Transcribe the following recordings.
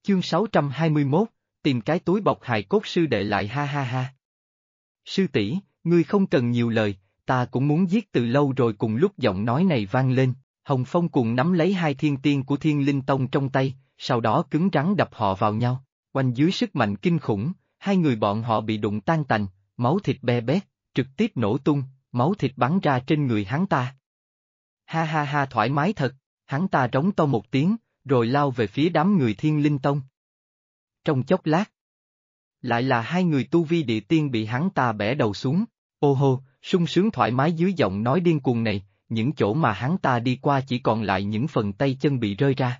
Chương 621, tìm cái túi bọc hài cốt sư đệ lại ha ha ha. Sư tỷ, ngươi không cần nhiều lời, ta cũng muốn giết từ lâu rồi. Cùng lúc giọng nói này vang lên, Hồng Phong cùng nắm lấy hai thiên tiên của Thiên Linh Tông trong tay, sau đó cứng rắn đập họ vào nhau. Oanh dưới sức mạnh kinh khủng, hai người bọn họ bị đụng tan tành, máu thịt be bét, trực tiếp nổ tung, máu thịt bắn ra trên người hắn ta. Ha ha ha, thoải mái thật, hắn ta rống to một tiếng, rồi lao về phía đám người Thiên Linh Tông. Trong chốc lát, lại là hai người tu vi địa tiên bị hắn ta bẻ đầu xuống. Ô hô, sung sướng thoải mái. Dưới giọng nói điên cuồng này, những chỗ mà hắn ta đi qua chỉ còn lại những phần tay chân bị rơi ra.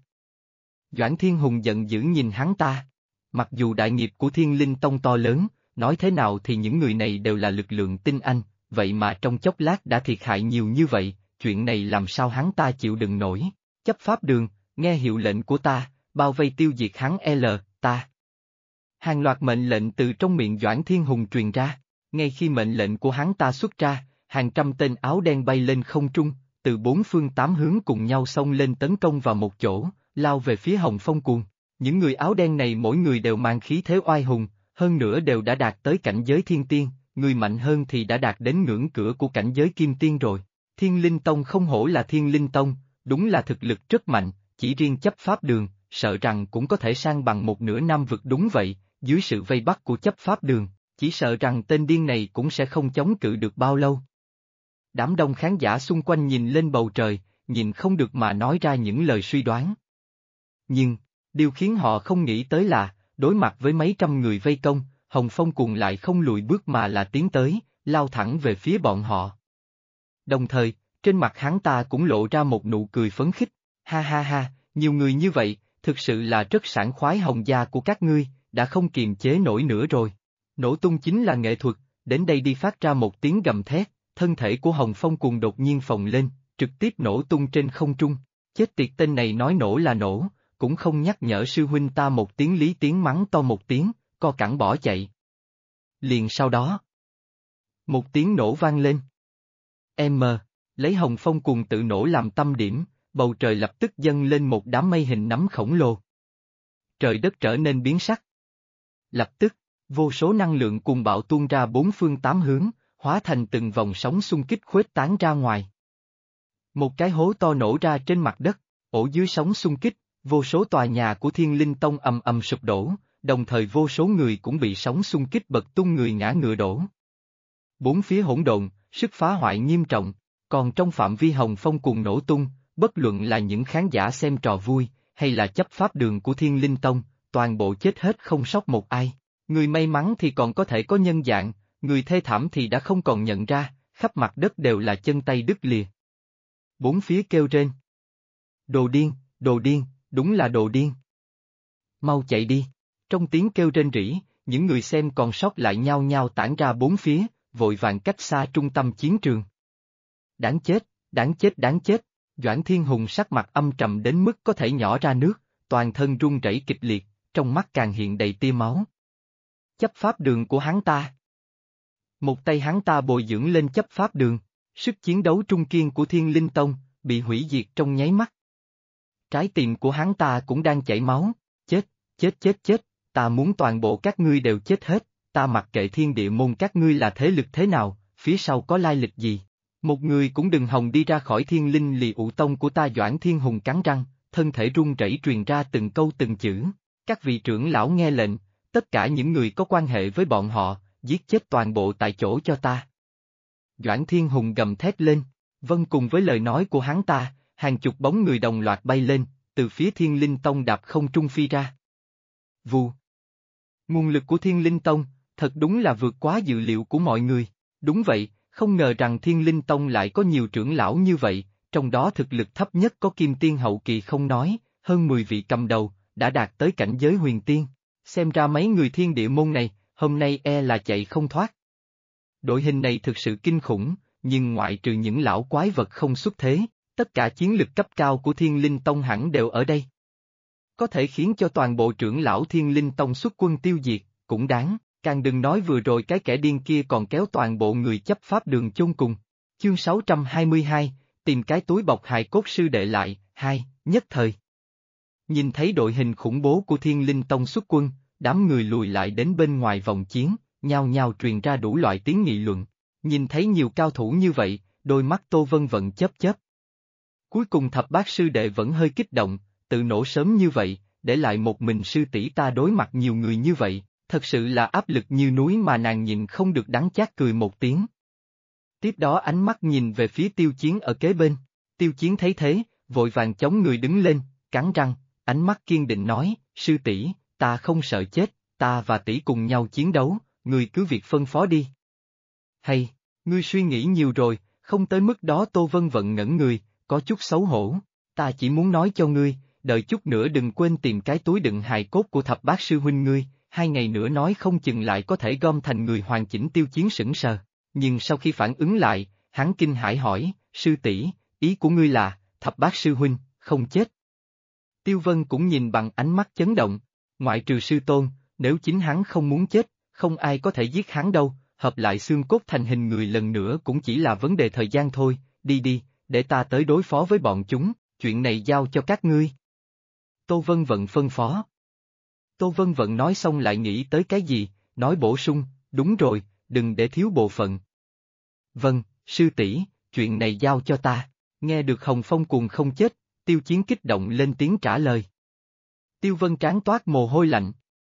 Doãn Thiên Hùng giận dữ nhìn hắn ta. Mặc dù đại nghiệp của Thiên Linh Tông to lớn, nói thế nào thì những người này đều là lực lượng tinh anh, vậy mà trong chốc lát đã thiệt hại nhiều như vậy, chuyện này làm sao hắn ta chịu đựng nổi. Chấp pháp đường, nghe hiệu lệnh của ta, bao vây tiêu diệt hắn ta. Hàng loạt mệnh lệnh từ trong miệng Doãn Thiên Hùng truyền ra, ngay khi mệnh lệnh của hắn ta xuất ra, hàng trăm tên áo đen bay lên không trung, từ bốn phương tám hướng cùng nhau xông lên tấn công vào một chỗ, lao về phía Hồng Phong Cuồng. Những người áo đen này mỗi người đều mang khí thế oai hùng, hơn nữa đều đã đạt tới cảnh giới thiên tiên, người mạnh hơn thì đã đạt đến ngưỡng cửa của cảnh giới kim tiên rồi. Thiên Linh Tông không hổ là Thiên Linh Tông, đúng là thực lực rất mạnh, chỉ riêng chấp pháp đường, sợ rằng cũng có thể sang bằng một nửa Nam vực. Đúng vậy, dưới sự vây bắt của chấp pháp đường, chỉ sợ rằng tên điên này cũng sẽ không chống cự được bao lâu. Đám đông khán giả xung quanh nhìn lên bầu trời, nhìn không được mà nói ra những lời suy đoán. Nhưng, điều khiến họ không nghĩ tới là, đối mặt với mấy trăm người vây công, Hồng Phong Cuồng lại không lùi bước mà là tiến tới, lao thẳng về phía bọn họ. Đồng thời, trên mặt hắn ta cũng lộ ra một nụ cười phấn khích, ha ha ha, nhiều người như vậy, thực sự là rất sảng khoái. Hồng gia của các ngươi đã không kiềm chế nổi nữa rồi. Nổ tung chính là nghệ thuật, đến đây đi. Phát ra một tiếng gầm thét, thân thể của Hồng Phong Cuồng đột nhiên phồng lên, trực tiếp nổ tung trên không trung. Chết tiệt, tên này nói nổ là nổ, cũng không nhắc nhở sư huynh ta một tiếng. Lý Tiến mắng to một tiếng, co cẳng bỏ chạy. Liền sau đó, một tiếng nổ vang lên. Lấy Hồng Phong Cuồng tự nổ làm tâm điểm, bầu trời lập tức dâng lên một đám mây hình nắm khổng lồ. Trời đất trở nên biến sắc. Lập tức, vô số năng lượng cuồng bạo tuôn ra bốn phương tám hướng, hóa thành từng vòng sóng xung kích khuếch tán ra ngoài. Một cái hố to nổ ra trên mặt đất, ổ dưới sóng xung kích, vô số tòa nhà của Thiên Linh Tông ầm ầm sụp đổ, đồng thời vô số người cũng bị sóng xung kích bật tung người ngã ngựa đổ. Bốn phía hỗn độn, sức phá hoại nghiêm trọng, còn trong phạm vi Hồng Phong Cuồng nổ tung, bất luận là những khán giả xem trò vui, hay là chấp pháp đường của Thiên Linh Tông, toàn bộ chết hết không sót một ai. Người may mắn thì còn có thể có nhân dạng, người thê thảm thì đã không còn nhận ra, khắp mặt đất đều là chân tay đứt lìa. Bốn phía kêu rên. Đồ điên, đúng là đồ điên. Mau chạy đi. Trong tiếng kêu rên rỉ, những người xem còn sót lại nhao nhao tản ra bốn phía, vội vàng cách xa trung tâm chiến trường. Đáng chết, đáng chết, đáng chết. Doãn Thiên Hùng sắc mặt âm trầm đến mức có thể nhỏ ra nước, toàn thân run rẩy kịch liệt, trong mắt càng hiện đầy tia máu. Chấp pháp đường của hắn ta. Một tay hắn ta bồi dưỡng lên chấp pháp đường, sức chiến đấu trung kiên của Thiên Linh Tông, bị hủy diệt trong nháy mắt. Trái tim của hắn ta cũng đang chảy máu, chết, ta muốn toàn bộ các ngươi đều chết hết, ta mặc kệ Thiên Địa môn các ngươi là thế lực thế nào, phía sau có lai lịch gì. Một người cũng đừng hòng đi ra khỏi Thiên Linh Lì Ụ Tông của ta. Doãn Thiên Hùng cắn răng, thân thể run rẩy truyền ra từng câu từng chữ. Các vị trưởng lão nghe lệnh, tất cả những người có quan hệ với bọn họ, giết chết toàn bộ tại chỗ cho ta. Doãn Thiên Hùng gầm thét lên, vâng cùng với lời nói của hắn ta, hàng chục bóng người đồng loạt bay lên, từ phía Thiên Linh Tông đạp không trung phi ra. Vù. Nguồn lực của Thiên Linh Tông, thật đúng là vượt quá dự liệu của mọi người. Đúng vậy, không ngờ rằng Thiên Linh Tông lại có nhiều trưởng lão như vậy, trong đó thực lực thấp nhất có kim tiên hậu kỳ không nói, hơn 10 vị cầm đầu, đã đạt tới cảnh giới huyền tiên. Xem ra mấy người Thiên Địa môn này, hôm nay là chạy không thoát. Đội hình này thực sự kinh khủng, nhưng ngoại trừ những lão quái vật không xuất thế, tất cả chiến lực cấp cao của Thiên Linh Tông hẳn đều ở đây. Có thể khiến cho toàn bộ trưởng lão Thiên Linh Tông xuất quân tiêu diệt, cũng đáng, càng đừng nói vừa rồi cái kẻ điên kia còn kéo toàn bộ người chấp pháp đường chôn cùng. Chương 622, tìm cái túi bọc hài cốt sư đệ lại, 2, nhất thời. Nhìn thấy đội hình khủng bố của Thiên Linh Tông xuất quân, đám người lùi lại đến bên ngoài vòng chiến, nhao nhao truyền ra đủ loại tiếng nghị luận. Nhìn thấy nhiều cao thủ như vậy, đôi mắt Tô Vân Vận chớp chớp. Cuối cùng thập bát sư đệ vẫn hơi kích động, tự nổ sớm như vậy, để lại một mình sư tỷ ta đối mặt nhiều người như vậy, thật sự là áp lực như núi mà nàng nhìn không được đắng chát cười một tiếng. Tiếp đó ánh mắt nhìn về phía Tiêu Chiến ở kế bên, Tiêu Chiến thấy thế, vội vàng chống người đứng lên, cắn răng, ánh mắt kiên định nói, sư tỷ, ta không sợ chết, ta và tỷ cùng nhau chiến đấu, ngươi cứ việc phân phó đi. Hay, ngươi suy nghĩ nhiều rồi, không tới mức đó. Tô Vân Vận ngẩn người, có chút xấu hổ, ta chỉ muốn nói cho ngươi, đợi chút nữa đừng quên tìm cái túi đựng hài cốt của thập bát sư huynh ngươi, 2 ngày nữa nói không chừng lại có thể gom thành người hoàn chỉnh. Tiêu Chiến sững sờ, nhưng sau khi phản ứng lại, hắn kinh hãi hỏi, sư tỷ, ý của ngươi là, thập bát sư huynh, không chết. Tiêu Vân cũng nhìn bằng ánh mắt chấn động, ngoại trừ sư tôn, nếu chính hắn không muốn chết, không ai có thể giết hắn đâu, hợp lại xương cốt thành hình người lần nữa cũng chỉ là vấn đề thời gian thôi, đi đi, để ta tới đối phó với bọn chúng, chuyện này giao cho các ngươi. Tô Vân Vận phân phó. Tô Vân Vận nói xong lại nghĩ tới cái gì, nói bổ sung, đúng rồi, đừng để thiếu bộ phận. Vâng, sư tỷ, chuyện này giao cho ta, nghe được Hồng Phong Cuồng không chết, Tiêu Chiến kích động lên tiếng trả lời. Tiêu Vân trán toát mồ hôi lạnh.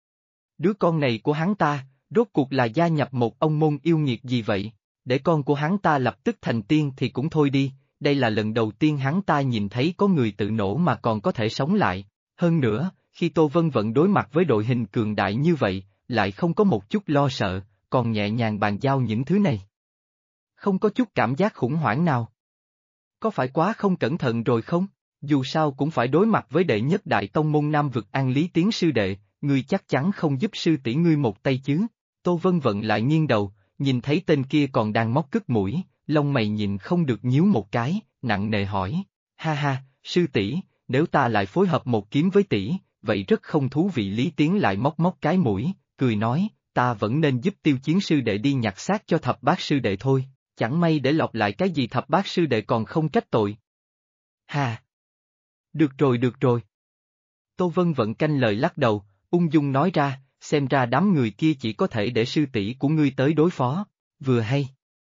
Đứa con này của hắn ta, rốt cuộc là gia nhập một ông môn yêu nghiệt gì vậy, để con của hắn ta lập tức thành tiên thì cũng thôi đi, đây là lần đầu tiên hắn ta nhìn thấy có người tự nổ mà còn có thể sống lại, hơn nữa, khi Tô Vân Vận đối mặt với đội hình cường đại như vậy, lại không có một chút lo sợ, còn nhẹ nhàng bàn giao những thứ này. Không có chút cảm giác khủng hoảng nào. Có phải quá không cẩn thận rồi không? Dù sao cũng phải đối mặt với đệ nhất đại tông môn Nam vực An Lý Tiến sư đệ, ngươi chắc chắn không giúp sư tỷ ngươi một tay chứ. Tô Vân Vận lại nghiêng đầu, nhìn thấy tên kia còn đang móc cứt mũi, lông mày nhìn không được nhíu một cái, nặng nề hỏi, ha ha, sư tỷ, nếu ta lại phối hợp một kiếm với tỷ, vậy rất không thú vị. Lý Tiến lại móc móc cái mũi, cười nói, ta vẫn nên giúp Tiêu Chiến sư đệ đi nhặt xác cho thập bát sư đệ thôi, chẳng may để lọt lại cái gì thập bát sư đệ còn không trách tội. Ha! Được rồi được rồi. Tô Vân Vận canh lời lắc đầu, ung dung nói ra, xem ra đám người kia chỉ có thể để sư tỷ của ngươi tới đối phó, vừa hay.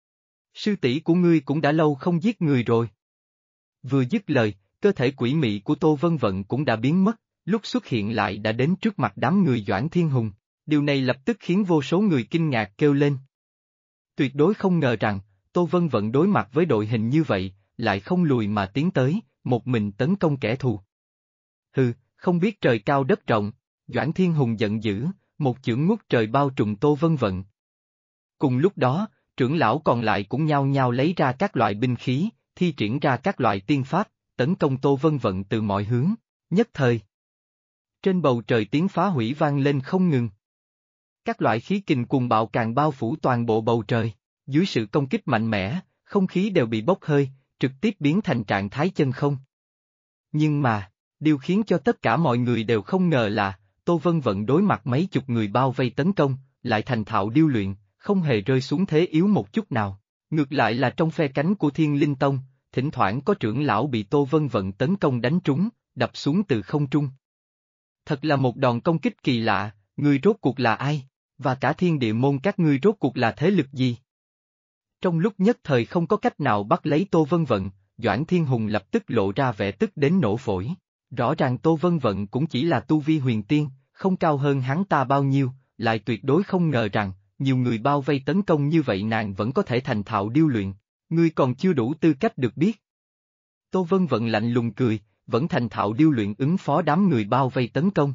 Sư tỷ của ngươi cũng đã lâu không giết người rồi. Vừa dứt lời, cơ thể quỷ mị của Tô Vân Vận cũng đã biến mất, lúc xuất hiện lại đã đến trước mặt đám người Doãn Thiên Hùng, điều này lập tức khiến vô số người kinh ngạc kêu lên. Tuyệt đối không ngờ rằng, Tô Vân Vận đối mặt với đội hình như vậy, lại không lùi mà tiến tới, một mình tấn công kẻ thù. Hừ, không biết trời cao đất rộng, Doãn Thiên Hùng giận dữ, một chưởng ngút trời bao trùm Tô Vân Vận. Cùng lúc đó, trưởng lão còn lại cũng nhao nhao lấy ra các loại binh khí, thi triển ra các loại tiên pháp, tấn công Tô Vân Vận từ mọi hướng, nhất thời. Trên bầu trời tiếng phá hủy vang lên không ngừng. Các loại khí kình cuồng bạo càng bao phủ toàn bộ bầu trời, dưới sự công kích mạnh mẽ, không khí đều bị bốc hơi, trực tiếp biến thành trạng thái chân không. Nhưng mà, điều khiến cho tất cả mọi người đều không ngờ là, Tô Vân Vận đối mặt mấy chục người bao vây tấn công, lại thành thạo điêu luyện, không hề rơi xuống thế yếu một chút nào. Ngược lại là trong phe cánh của Thiên Linh Tông, thỉnh thoảng có trưởng lão bị Tô Vân Vận tấn công đánh trúng, đập xuống từ không trung. Thật là một đòn công kích kỳ lạ, ngươi rốt cuộc là ai, và cả thiên địa môn các ngươi rốt cuộc là thế lực gì? Trong lúc nhất thời không có cách nào bắt lấy Tô Vân Vận, Doãn Thiên Hùng lập tức lộ ra vẻ tức đến nổ phổi. Rõ ràng Tô Vân Vận cũng chỉ là tu vi huyền tiên, không cao hơn hắn ta bao nhiêu, lại tuyệt đối không ngờ rằng, nhiều người bao vây tấn công như vậy nàng vẫn có thể thành thạo điêu luyện, ngươi còn chưa đủ tư cách được biết. Tô Vân Vận lạnh lùng cười, vẫn thành thạo điêu luyện ứng phó đám người bao vây tấn công.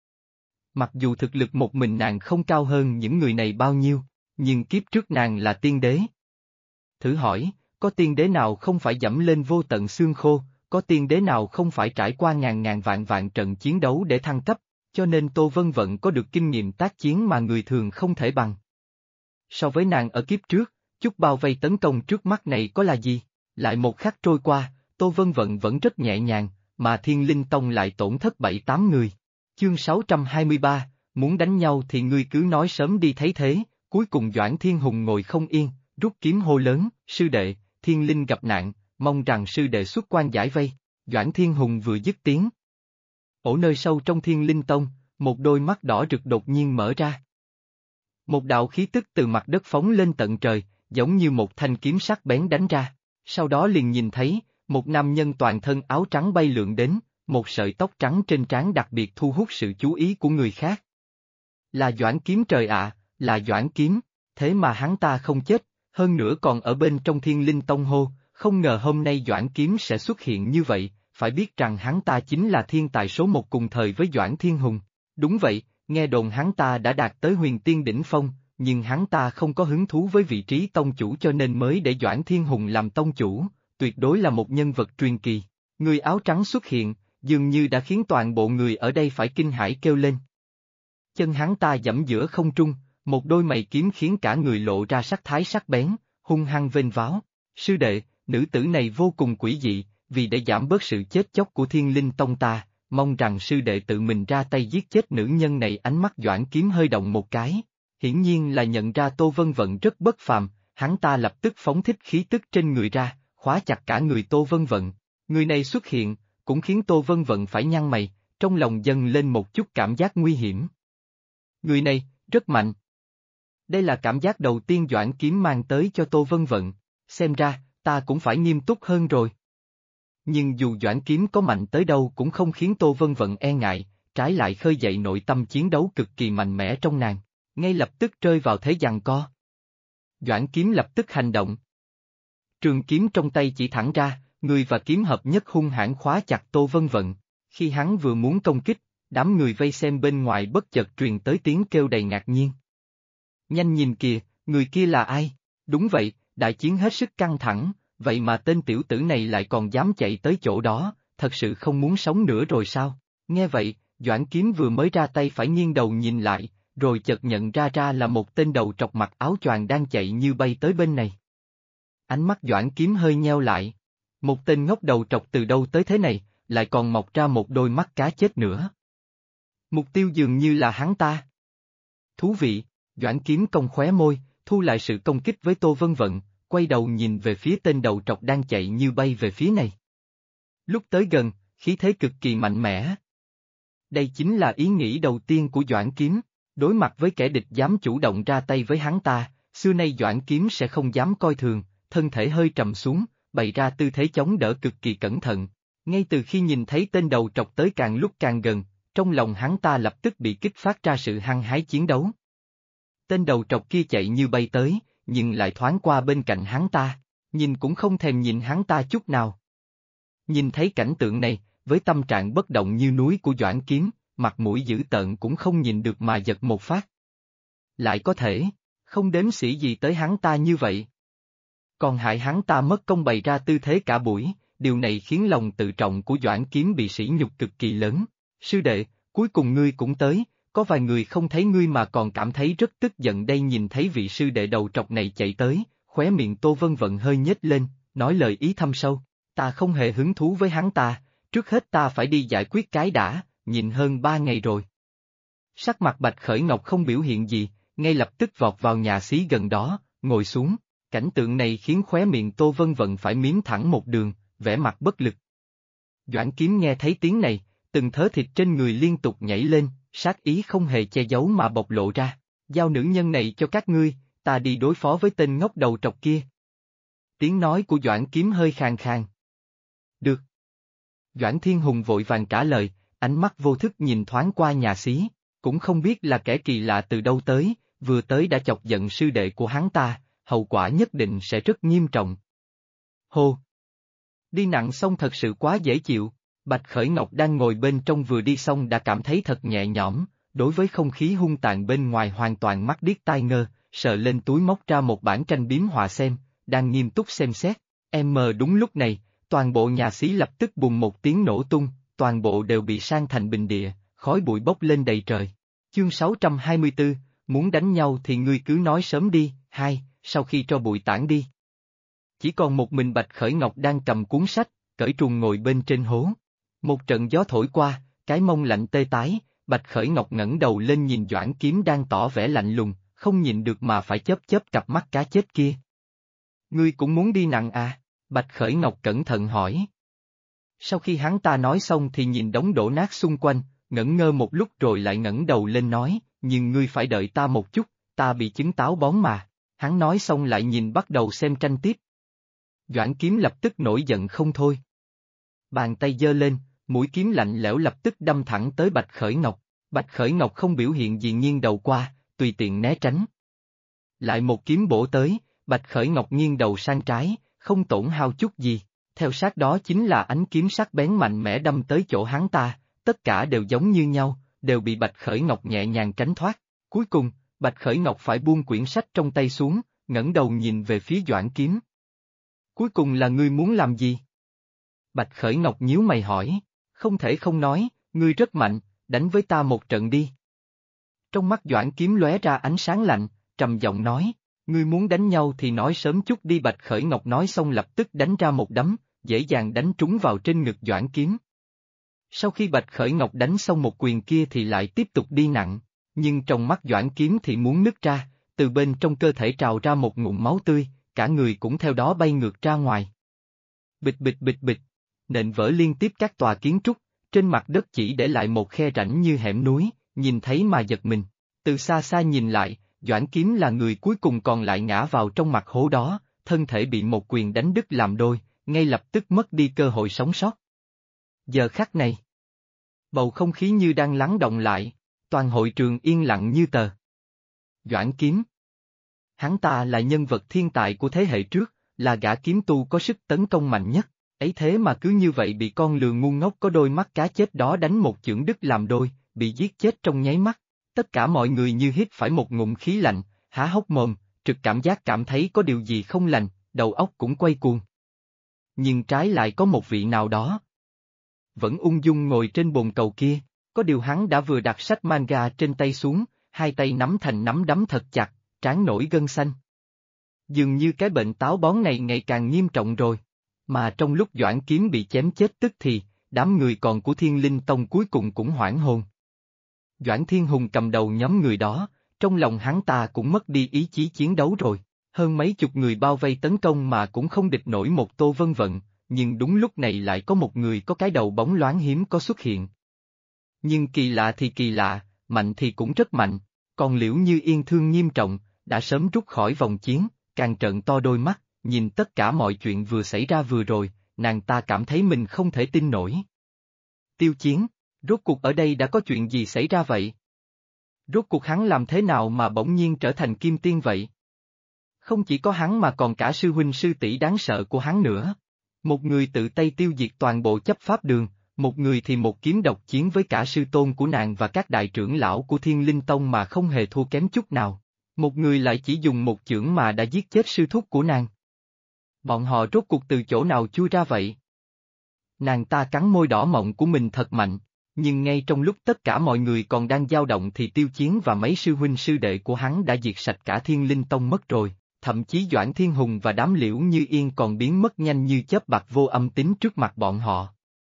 Mặc dù thực lực một mình nàng không cao hơn những người này bao nhiêu, nhưng kiếp trước nàng là tiên đế. Thử hỏi, có tiên đế nào không phải dẫm lên vô tận xương khô, có tiên đế nào không phải trải qua ngàn ngàn vạn vạn trận chiến đấu để thăng cấp, cho nên Tô Vân Vận có được kinh nghiệm tác chiến mà người thường không thể bằng. So với nàng ở kiếp trước, chút bao vây tấn công trước mắt này có là gì? Lại một khắc trôi qua, Tô Vân Vận vẫn rất nhẹ nhàng, mà Thiên Linh Tông lại tổn thất 7-8 người. Chương 623, muốn đánh nhau thì ngươi cứ nói sớm đi thấy thế, cuối cùng Doãn Thiên Hùng ngồi không yên, rút kiếm hô lớn, sư đệ, Thiên Linh gặp nạn, mong rằng sư đệ xuất quan giải vây. Doãn Thiên Hùng vừa dứt tiếng. Ổ nơi sâu trong Thiên Linh Tông, một đôi mắt đỏ rực đột nhiên mở ra. Một đạo khí tức từ mặt đất phóng lên tận trời, giống như một thanh kiếm sắc bén đánh ra. Sau đó liền nhìn thấy, một nam nhân toàn thân áo trắng bay lượn đến, một sợi tóc trắng trên trán đặc biệt thu hút sự chú ý của người khác. Là Doãn Kiếm trời ạ, là Doãn Kiếm, thế mà hắn ta không chết, hơn nữa còn ở bên trong Thiên Linh Tông hô, không ngờ hôm nay Doãn Kiếm sẽ xuất hiện như vậy, phải biết rằng hắn ta chính là thiên tài số một cùng thời với Doãn Thiên Hùng. Đúng vậy, nghe đồn hắn ta đã đạt tới huyền tiên đỉnh phong, nhưng hắn ta không có hứng thú với vị trí tông chủ cho nên mới để Doãn Thiên Hùng làm tông chủ, tuyệt đối là một nhân vật truyền kỳ. Người áo trắng xuất hiện, dường như đã khiến toàn bộ người ở đây phải kinh hãi kêu lên. Chân hắn ta giẫm giữa không trung, một đôi mày kiếm khiến cả người lộ ra sắc thái sắc bén, hung hăng vênh váo. Sư đệ, nữ tử này vô cùng quỷ dị, vì để giảm bớt sự chết chóc của Thiên Linh Tông ta, mong rằng sư đệ tự mình ra tay giết chết nữ nhân này. Ánh mắt Doãn Kiếm hơi động một cái, hiển nhiên là nhận ra Tô Vân Vận rất bất phàm, hắn ta lập tức phóng thích khí tức trên người ra, khóa chặt cả người Tô Vân Vận. Người này xuất hiện, cũng khiến Tô Vân Vận phải nhăn mày, trong lòng dâng lên một chút cảm giác nguy hiểm. Người này, rất mạnh. Đây là cảm giác đầu tiên Doãn Kiếm mang tới cho Tô Vân Vận, xem ra, ta cũng phải nghiêm túc hơn rồi. Nhưng dù Doãn Kiếm có mạnh tới đâu cũng không khiến Tô Vân Vận e ngại, trái lại khơi dậy nội tâm chiến đấu cực kỳ mạnh mẽ trong nàng, ngay lập tức rơi vào thế giằng co. Doãn Kiếm lập tức hành động. Trường kiếm trong tay chỉ thẳng ra, người và kiếm hợp nhất hung hãn khóa chặt Tô Vân Vận. Khi hắn vừa muốn công kích, đám người vây xem bên ngoài bất chợt truyền tới tiếng kêu đầy ngạc nhiên. Nhanh nhìn kìa, người kia là ai? Đúng vậy, đại chiến hết sức căng thẳng, vậy mà tên tiểu tử này lại còn dám chạy tới chỗ đó, thật sự không muốn sống nữa rồi sao? Nghe vậy, Doãn Kiếm vừa mới ra tay phải nghiêng đầu nhìn lại, rồi chợt nhận ra là một tên đầu trọc mặc áo choàng đang chạy như bay tới bên này. Ánh mắt Doãn Kiếm hơi nheo lại. Một tên ngốc đầu trọc từ đâu tới thế này, lại còn mọc ra một đôi mắt cá chết nữa. Mục tiêu dường như là hắn ta. Thú vị, Doãn Kiếm cong khóe môi, thu lại sự công kích với Tô Vân Vận, quay đầu nhìn về phía tên đầu trọc đang chạy như bay về phía này. Lúc tới gần, khí thế cực kỳ mạnh mẽ. Đây chính là ý nghĩ đầu tiên của Doãn Kiếm, đối mặt với kẻ địch dám chủ động ra tay với hắn ta, xưa nay Doãn Kiếm sẽ không dám coi thường, thân thể hơi trầm xuống, bày ra tư thế chống đỡ cực kỳ cẩn thận. Ngay từ khi nhìn thấy tên đầu trọc tới càng lúc càng gần, trong lòng hắn ta lập tức bị kích phát ra sự hăng hái chiến đấu. Tên đầu trọc kia chạy như bay tới, nhưng lại thoáng qua bên cạnh hắn ta, nhìn cũng không thèm nhìn hắn ta chút nào. Nhìn thấy cảnh tượng này, với tâm trạng bất động như núi của Doãn Kiếm, mặt mũi dữ tợn cũng không nhìn được mà giật một phát. Lại có thể, không đếm xỉa gì tới hắn ta như vậy. Còn hại hắn ta mất công bày ra tư thế cả buổi, điều này khiến lòng tự trọng của Doãn Kiếm bị sỉ nhục cực kỳ lớn. Sư đệ, cuối cùng ngươi cũng tới, có vài người không thấy ngươi mà còn cảm thấy rất tức giận đây. Nhìn thấy vị sư đệ đầu trọc này chạy tới, khóe miệng Tô Vân Vận hơi nhếch lên, nói lời ý thâm sâu, ta không hề hứng thú với hắn ta, trước hết ta phải đi giải quyết cái đã, nhìn hơn 3 ngày rồi. Sắc mặt Bạch Khởi Ngọc không biểu hiện gì, ngay lập tức vọt vào nhà xí gần đó, ngồi xuống, cảnh tượng này khiến khóe miệng Tô Vân Vận phải miếm thẳng một đường, vẻ mặt bất lực. Doãn Kiếm nghe thấy tiếng này, từng thớ thịt trên người liên tục nhảy lên, sát ý không hề che giấu mà bộc lộ ra, giao nữ nhân này cho các ngươi, ta đi đối phó với tên ngốc đầu trọc kia. Tiếng nói của Doãn Kiếm hơi khàn khàn. Được. Doãn Thiên Hùng vội vàng trả lời, ánh mắt vô thức nhìn thoáng qua nhà xí, cũng không biết là kẻ kỳ lạ từ đâu tới, vừa tới đã chọc giận sư đệ của hắn ta, hậu quả nhất định sẽ rất nghiêm trọng. Hô! Đi nặng xong thật sự quá dễ chịu, Bạch Khởi Ngọc đang ngồi bên trong vừa đi xong đã cảm thấy thật nhẹ nhõm, đối với không khí hung tàn bên ngoài hoàn toàn mắt điếc tai ngơ, sờ lên túi móc ra một bản tranh biếm họa xem, đang nghiêm túc xem xét. Đúng lúc này, toàn bộ nhà xí lập tức bùng một tiếng nổ tung, toàn bộ đều bị san thành bình địa, khói bụi bốc lên đầy trời. Chương 624, muốn đánh nhau thì ngươi cứ nói sớm đi. Sau khi tro bụi tản đi. Chỉ còn một mình Bạch Khởi Ngọc đang cầm cuốn sách, cởi truồng ngồi bên trên hố. Một trận gió thổi qua, cái mông lạnh tê tái, Bạch Khởi Ngọc ngẩng đầu lên nhìn Doãn Kiếm đang tỏ vẻ lạnh lùng, không nhịn được mà phải chớp chớp cặp mắt cá chết kia. Ngươi cũng muốn đi nặng à? Bạch Khởi Ngọc cẩn thận hỏi. Sau khi hắn ta nói xong thì nhìn đống đổ nát xung quanh, ngẩn ngơ một lúc rồi lại ngẩng đầu lên nói, nhưng ngươi phải đợi ta một chút, ta bị chứng táo bón mà. Hắn nói xong lại nhìn bắt đầu xem tranh tiếp. Doãn Kiếm lập tức nổi giận không thôi. Bàn tay giơ lên, mũi kiếm lạnh lẽo lập tức đâm thẳng tới Bạch Khởi Ngọc. Bạch Khởi Ngọc không biểu hiện gì nghiêng đầu qua, tùy tiện né tránh. Lại một kiếm bổ tới, Bạch Khởi Ngọc nghiêng đầu sang trái, không tổn hao chút gì. Theo sát đó chính là ánh kiếm sắc bén mạnh mẽ đâm tới chỗ hắn ta, tất cả đều giống như nhau, đều bị Bạch Khởi Ngọc nhẹ nhàng tránh thoát. Cuối cùng, Bạch Khởi Ngọc phải buông quyển sách trong tay xuống, ngẩng đầu nhìn về phía Doãn Kiếm. Cuối cùng là ngươi muốn làm gì? Bạch Khởi Ngọc nhíu mày hỏi, không thể không nói, ngươi rất mạnh, đánh với ta một trận đi. Trong mắt Doãn Kiếm lóe ra ánh sáng lạnh, trầm giọng nói, ngươi muốn đánh nhau thì nói sớm chút đi. Bạch Khởi Ngọc nói xong lập tức đánh ra một đấm, dễ dàng đánh trúng vào trên ngực Doãn Kiếm. Sau khi Bạch Khởi Ngọc đánh xong một quyền kia thì lại tiếp tục đi nặng, nhưng trong mắt Doãn Kiếm thì muốn nứt ra, từ bên trong cơ thể trào ra một ngụm máu tươi, cả người cũng theo đó bay ngược ra ngoài. Bịch bịch bịch bịch, nện vỡ liên tiếp các tòa kiến trúc, trên mặt đất chỉ để lại một khe rãnh như hẻm núi, nhìn thấy mà giật mình. Từ xa xa nhìn lại, Doãn Kiếm là người cuối cùng còn lại ngã vào trong mặt hố đó, thân thể bị một quyền đánh đứt làm đôi, ngay lập tức mất đi cơ hội sống sót. Giờ khắc này, bầu không khí như đang lắng động lại, toàn hội trường yên lặng như tờ. Doãn Kiếm. Hắn ta là nhân vật thiên tài của thế hệ trước, là gã kiếm tu có sức tấn công mạnh nhất, ấy thế mà cứ như vậy bị con lừa ngu ngốc có đôi mắt cá chết đó đánh một chưởng đứt làm đôi, bị giết chết trong nháy mắt. Tất cả mọi người như hít phải một ngụm khí lạnh, há hốc mồm, trực cảm giác cảm thấy có điều gì không lành, đầu óc cũng quay cuồng. Nhưng trái lại có một vị nào đó vẫn ung dung ngồi trên bồn cầu kia, có điều hắn đã vừa đặt sách manga trên tay xuống, hai tay nắm thành nắm đấm thật chặt, trán nổi gân xanh. Dường như cái bệnh táo bón này ngày càng nghiêm trọng rồi, mà trong lúc Doãn Kiếm bị chém chết tức thì, đám người còn của Thiên Linh Tông cuối cùng cũng hoảng hồn. Doãn Thiên Hùng cầm đầu nhóm người đó, trong lòng hắn ta cũng mất đi ý chí chiến đấu rồi, hơn mấy chục người bao vây tấn công mà cũng không địch nổi một Tô Vân Vận, nhưng đúng lúc này lại có một người có cái đầu bóng loáng hiếm có xuất hiện. Nhưng kỳ lạ thì kỳ lạ, mạnh thì cũng rất mạnh, còn Liễu Như Yên thương nghiêm trọng, đã sớm rút khỏi vòng chiến, càng trợn to đôi mắt, nhìn tất cả mọi chuyện vừa xảy ra vừa rồi, nàng ta cảm thấy mình không thể tin nổi. Tiêu Chiến, rốt cuộc ở đây đã có chuyện gì xảy ra vậy? Rốt cuộc hắn làm thế nào mà bỗng nhiên trở thành kim tiên vậy? Không chỉ có hắn mà còn cả sư huynh sư tỷ đáng sợ của hắn nữa. Một người tự tay tiêu diệt toàn bộ chấp pháp đường, một người thì một kiếm độc chiến với cả sư tôn của nàng và các đại trưởng lão của Thiên Linh Tông mà không hề thua kém chút nào. Một người lại chỉ dùng một chưởng mà đã giết chết sư thúc của nàng. Bọn họ rốt cuộc từ chỗ nào chui ra vậy? Nàng ta cắn môi đỏ mọng của mình thật mạnh, nhưng ngay trong lúc tất cả mọi người còn đang dao động thì Tiêu Chiến và mấy sư huynh sư đệ của hắn đã diệt sạch cả Thiên Linh Tông mất rồi, thậm chí Doãn Thiên Hùng và đám Liễu Như Yên còn biến mất nhanh như chớp bạc vô âm tín trước mặt bọn họ.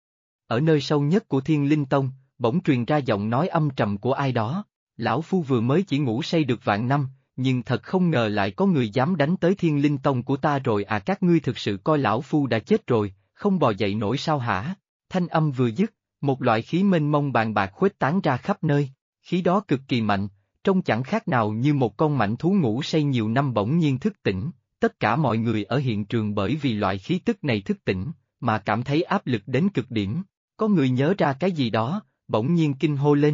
Ở nơi sâu nhất của Thiên Linh Tông, bỗng truyền ra giọng nói âm trầm của ai đó, lão phu vừa mới chỉ ngủ say được vạn năm, nhưng thật không ngờ lại có người dám đánh tới Thiên Linh Tông của ta rồi à, các ngươi thực sự coi lão phu đã chết rồi, không bò dậy nổi sao hả? Thanh âm vừa dứt, một loại khí mênh mông bàn bạc khuếch tán ra khắp nơi, khí đó cực kỳ mạnh, trông chẳng khác nào như một con mãnh thú ngủ say nhiều năm bỗng nhiên thức tỉnh, tất cả mọi người ở hiện trường bởi vì loại khí tức này thức tỉnh, mà cảm thấy áp lực đến cực điểm, có người nhớ ra cái gì đó, bỗng nhiên kinh hô lên.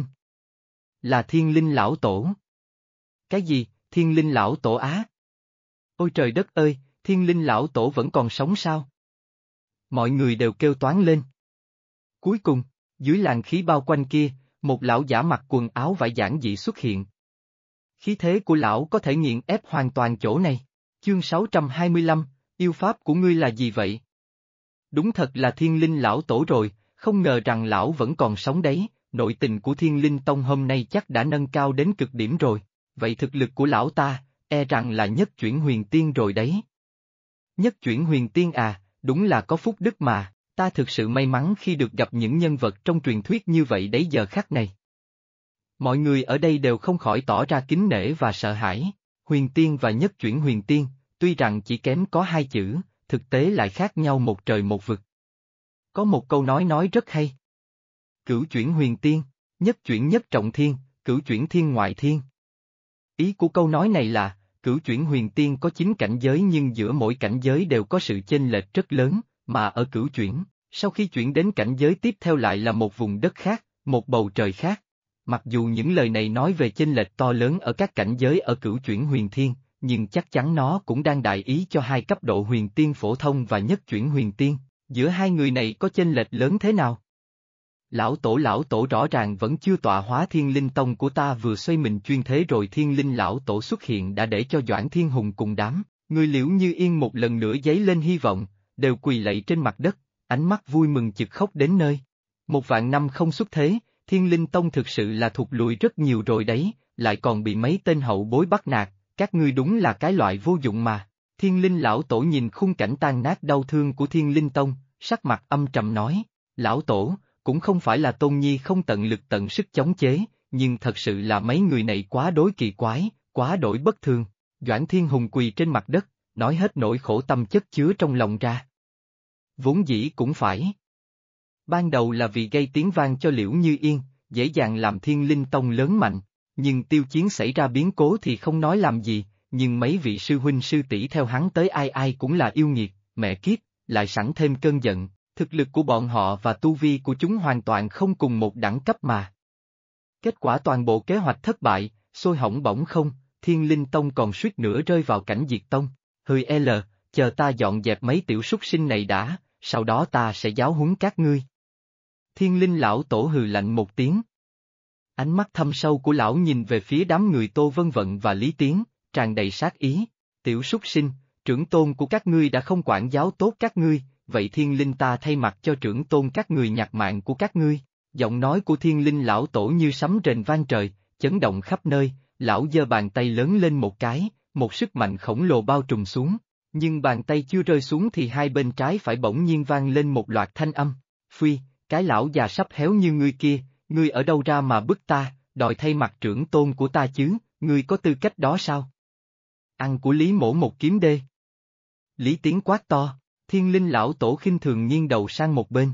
Là Thiên Linh Lão Tổ. Cái gì, Thiên Linh Lão Tổ á? Ôi trời đất ơi, Thiên Linh Lão Tổ vẫn còn sống sao? Mọi người đều kêu toán lên. Cuối cùng, dưới làn khí bao quanh kia, một lão giả mặc quần áo vải giản dị xuất hiện. Khí thế của lão có thể nghiền ép hoàn toàn chỗ này. Chương 625, yêu pháp của ngươi là gì vậy? Đúng thật là Thiên Linh Lão Tổ rồi, không ngờ rằng lão vẫn còn sống đấy, nội tình của Thiên Linh Tông hôm nay chắc đã nâng cao đến cực điểm rồi, vậy thực lực của lão ta, e rằng là nhất chuyển huyền tiên rồi đấy. Nhất chuyển huyền tiên à, đúng là có phúc đức mà, ta thực sự may mắn khi được gặp những nhân vật trong truyền thuyết như vậy đấy giờ khắc này. Mọi người ở đây đều không khỏi tỏ ra kính nể và sợ hãi, huyền tiên và nhất chuyển huyền tiên, tuy rằng chỉ kém có hai chữ, thực tế lại khác nhau một trời một vực. Có một câu nói rất hay. Cửu chuyển huyền tiên, nhất chuyển nhất trọng thiên, cửu chuyển thiên ngoại thiên. Ý của câu nói này là, cửu chuyển huyền tiên có 9 cảnh giới nhưng giữa mỗi cảnh giới đều có sự chênh lệch rất lớn, mà ở cửu chuyển, sau khi chuyển đến cảnh giới tiếp theo lại là một vùng đất khác, một bầu trời khác. Mặc dù những lời này nói về chênh lệch to lớn ở các cảnh giới ở cửu chuyển huyền thiên, nhưng chắc chắn nó cũng đang đại ý cho hai cấp độ huyền tiên phổ thông và nhất chuyển huyền tiên, giữa hai người này có chênh lệch lớn thế nào? Lão tổ rõ ràng vẫn chưa tọa hóa Thiên Linh Tông của ta vừa xoay mình chuyên thế rồi Thiên Linh lão tổ xuất hiện đã để cho Doãn Thiên Hùng cùng đám, người Liễu Như Yên một lần nữa dấy lên hy vọng, đều quỳ lạy trên mặt đất, ánh mắt vui mừng chực khóc đến nơi. 1.000 năm không xuất thế, Thiên Linh Tông thực sự là thụt lùi rất nhiều rồi đấy, lại còn bị mấy tên hậu bối bắt nạt, các ngươi đúng là cái loại vô dụng mà. Thiên Linh lão tổ nhìn khung cảnh tan nát đau thương của Thiên Linh Tông, sắc mặt âm trầm nói, lão tổ, cũng không phải là Tôn Nhi không tận lực tận sức chống chế, nhưng thật sự là mấy người này quá đối kỳ quái, quá đổi bất thường. Doãn Thiên Hùng quỳ trên mặt đất, nói hết nỗi khổ tâm chất chứa trong lòng ra. Vốn dĩ cũng phải. Ban đầu là vì gây tiếng vang cho Liễu Như Yên, dễ dàng làm Thiên Linh Tông lớn mạnh, nhưng Tiêu Chiến xảy ra biến cố thì không nói làm gì, nhưng mấy vị sư huynh sư tỷ theo hắn tới ai ai cũng là yêu nghiệt, mẹ kiếp, lại sẵn thêm cơn giận. Thực lực của bọn họ và tu vi của chúng hoàn toàn không cùng một đẳng cấp mà. Kết quả toàn bộ kế hoạch thất bại, sôi hỏng bỏng không, Thiên Linh Tông còn suýt nữa rơi vào cảnh diệt tông. Chờ ta dọn dẹp mấy tiểu súc sinh này đã, sau đó ta sẽ giáo huấn các ngươi. Thiên Linh lão tổ hừ lạnh một tiếng. Ánh mắt thâm sâu của lão nhìn về phía đám người Tô Vân Vận và Lý Tiến, tràn đầy sát ý. Tiểu súc sinh, trưởng tôn của các ngươi đã không quản giáo tốt các ngươi. Vậy Thiên Linh ta thay mặt cho trưởng tôn các người nhặt mạng của các ngươi. Giọng nói của Thiên Linh lão tổ như sấm rền vang trời, chấn động khắp nơi, lão giơ bàn tay lớn lên một cái, một sức mạnh khổng lồ bao trùm xuống. Nhưng bàn tay chưa rơi xuống thì hai bên trái phải bỗng nhiên vang lên một loạt thanh âm. Phi, cái lão già sắp héo như ngươi kia, ngươi ở đâu ra mà bức ta, đòi thay mặt trưởng tôn của ta chứ, ngươi có tư cách đó sao? Ăn của Lý Mỗ một kiếm đê. Lý Tiến quát to. Thiên Linh lão tổ khinh thường nghiêng đầu sang một bên.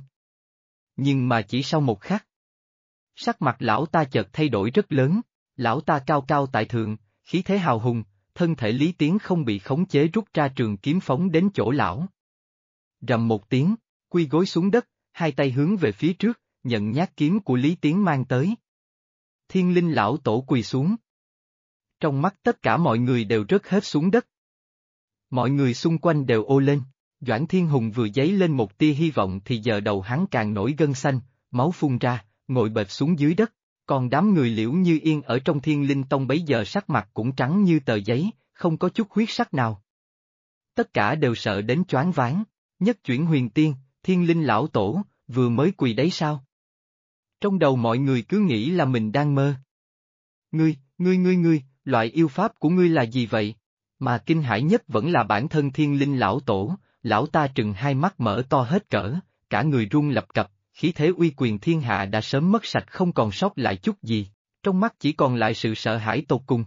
Nhưng mà chỉ sau một khắc, sắc mặt lão ta chợt thay đổi rất lớn, lão ta cao cao tại thượng, khí thế hào hùng, thân thể Lý Tiến không bị khống chế rút ra trường kiếm phóng đến chỗ lão. Rầm một tiếng, quy gối xuống đất, hai tay hướng về phía trước, nhận nhát kiếm của Lý Tiến mang tới. Thiên Linh lão tổ quỳ xuống. Trong mắt tất cả mọi người đều rớt hết xuống đất. Mọi người xung quanh đều ô lên. Doãn Thiên Hùng vừa dấy lên một tia hy vọng thì giờ đầu hắn càng nổi gân xanh, máu phun ra, ngồi bệt xuống dưới đất, còn đám người Liễu Như Yên ở trong Thiên Linh Tông bấy giờ sắc mặt cũng trắng như tờ giấy, không có chút huyết sắc nào. Tất cả đều sợ đến choáng váng, nhất chuyển huyền tiên, Thiên Linh lão tổ, vừa mới quỳ đấy sao? Trong đầu mọi người cứ nghĩ là mình đang mơ. Ngươi, loại yêu pháp của ngươi là gì vậy? Mà kinh hãi nhất vẫn là bản thân Thiên Linh lão tổ. Lão ta trừng hai mắt mở to hết cỡ, cả người run lập cập, khí thế uy quyền thiên hạ đã sớm mất sạch không còn sót lại chút gì, trong mắt chỉ còn lại sự sợ hãi tột cùng.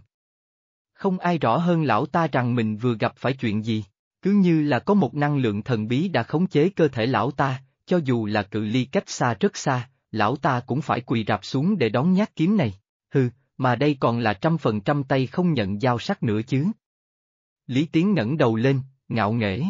Không ai rõ hơn lão ta rằng mình vừa gặp phải chuyện gì, cứ như là có một năng lượng thần bí đã khống chế cơ thể lão ta, cho dù là cự ly cách xa rất xa, lão ta cũng phải quỳ rạp xuống để đón nhát kiếm này, mà đây còn là 100% tay không nhận dao sắc nữa chứ. Lý Tiến ngẩng đầu lên, ngạo nghễ.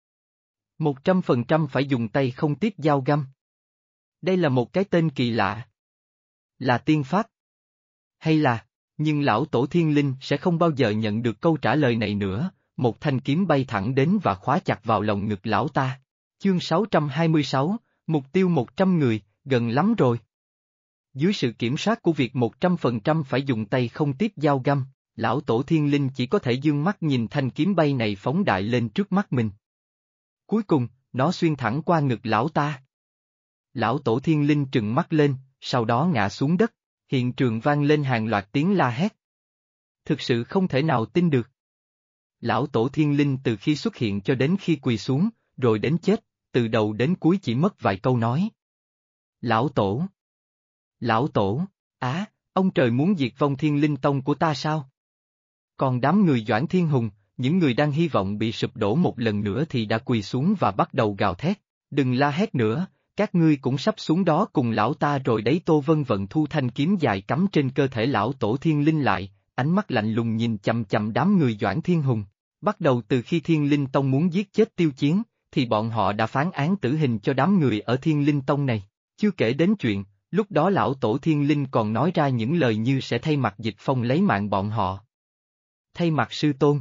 100% phải dùng tay không tiếp dao găm. Đây là một cái tên kỳ lạ. Là tiên pháp. Hay là, nhưng lão tổ Thiên Linh sẽ không bao giờ nhận được câu trả lời này nữa, một thanh kiếm bay thẳng đến và khóa chặt vào lồng ngực lão ta. Chương 626, mục tiêu 100 người, gần lắm rồi. Dưới sự kiểm soát của việc 100% phải dùng tay không tiếp dao găm, lão tổ Thiên Linh chỉ có thể dương mắt nhìn thanh kiếm bay này phóng đại lên trước mắt mình. Cuối cùng, nó xuyên thẳng qua ngực lão ta. Lão tổ Thiên Linh trừng mắt lên, sau đó ngã xuống đất, hiện trường vang lên hàng loạt tiếng la hét. Thực sự không thể nào tin được. Lão tổ Thiên Linh từ khi xuất hiện cho đến khi quỳ xuống, rồi đến chết, từ đầu đến cuối chỉ mất vài câu nói. Lão tổ! Lão tổ! Ông trời muốn diệt vong Thiên Linh Tông của ta sao? Còn đám người Doãn Thiên Hùng, những người đang hy vọng bị sụp đổ một lần nữa thì đã quỳ xuống và bắt đầu gào thét. Đừng la hét nữa, Các ngươi cũng sắp xuống đó cùng lão ta rồi đấy. Tô Vân Vận thu thanh kiếm dài cắm trên cơ thể lão tổ Thiên Linh lại, ánh mắt lạnh lùng nhìn chằm chằm đám người Doãn Thiên Hùng. Bắt đầu từ khi Thiên Linh Tông muốn giết chết Tiêu Chiến, thì bọn họ đã phán án tử hình cho đám người ở Thiên Linh Tông này. Chưa kể đến chuyện, lúc đó lão tổ Thiên Linh còn nói ra những lời như sẽ thay mặt Dịch Phong lấy mạng bọn họ. Thay mặt sư tôn.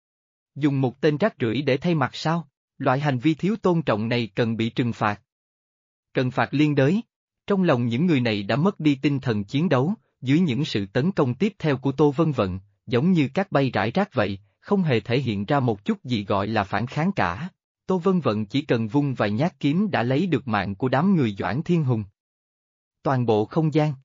Dùng một tên rác rưởi để thay mặt sao? Loại hành vi thiếu tôn trọng này cần bị trừng phạt. Cần phạt liên đới. Trong lòng những người này đã mất đi tinh thần chiến đấu, dưới những sự tấn công tiếp theo của Tô Vân Vận, giống như cát bay rải rác vậy, không hề thể hiện ra một chút gì gọi là phản kháng cả. Tô Vân Vận chỉ cần vung vài nhát kiếm đã lấy được mạng của đám người Doãn Thiên Hùng. Toàn bộ không gian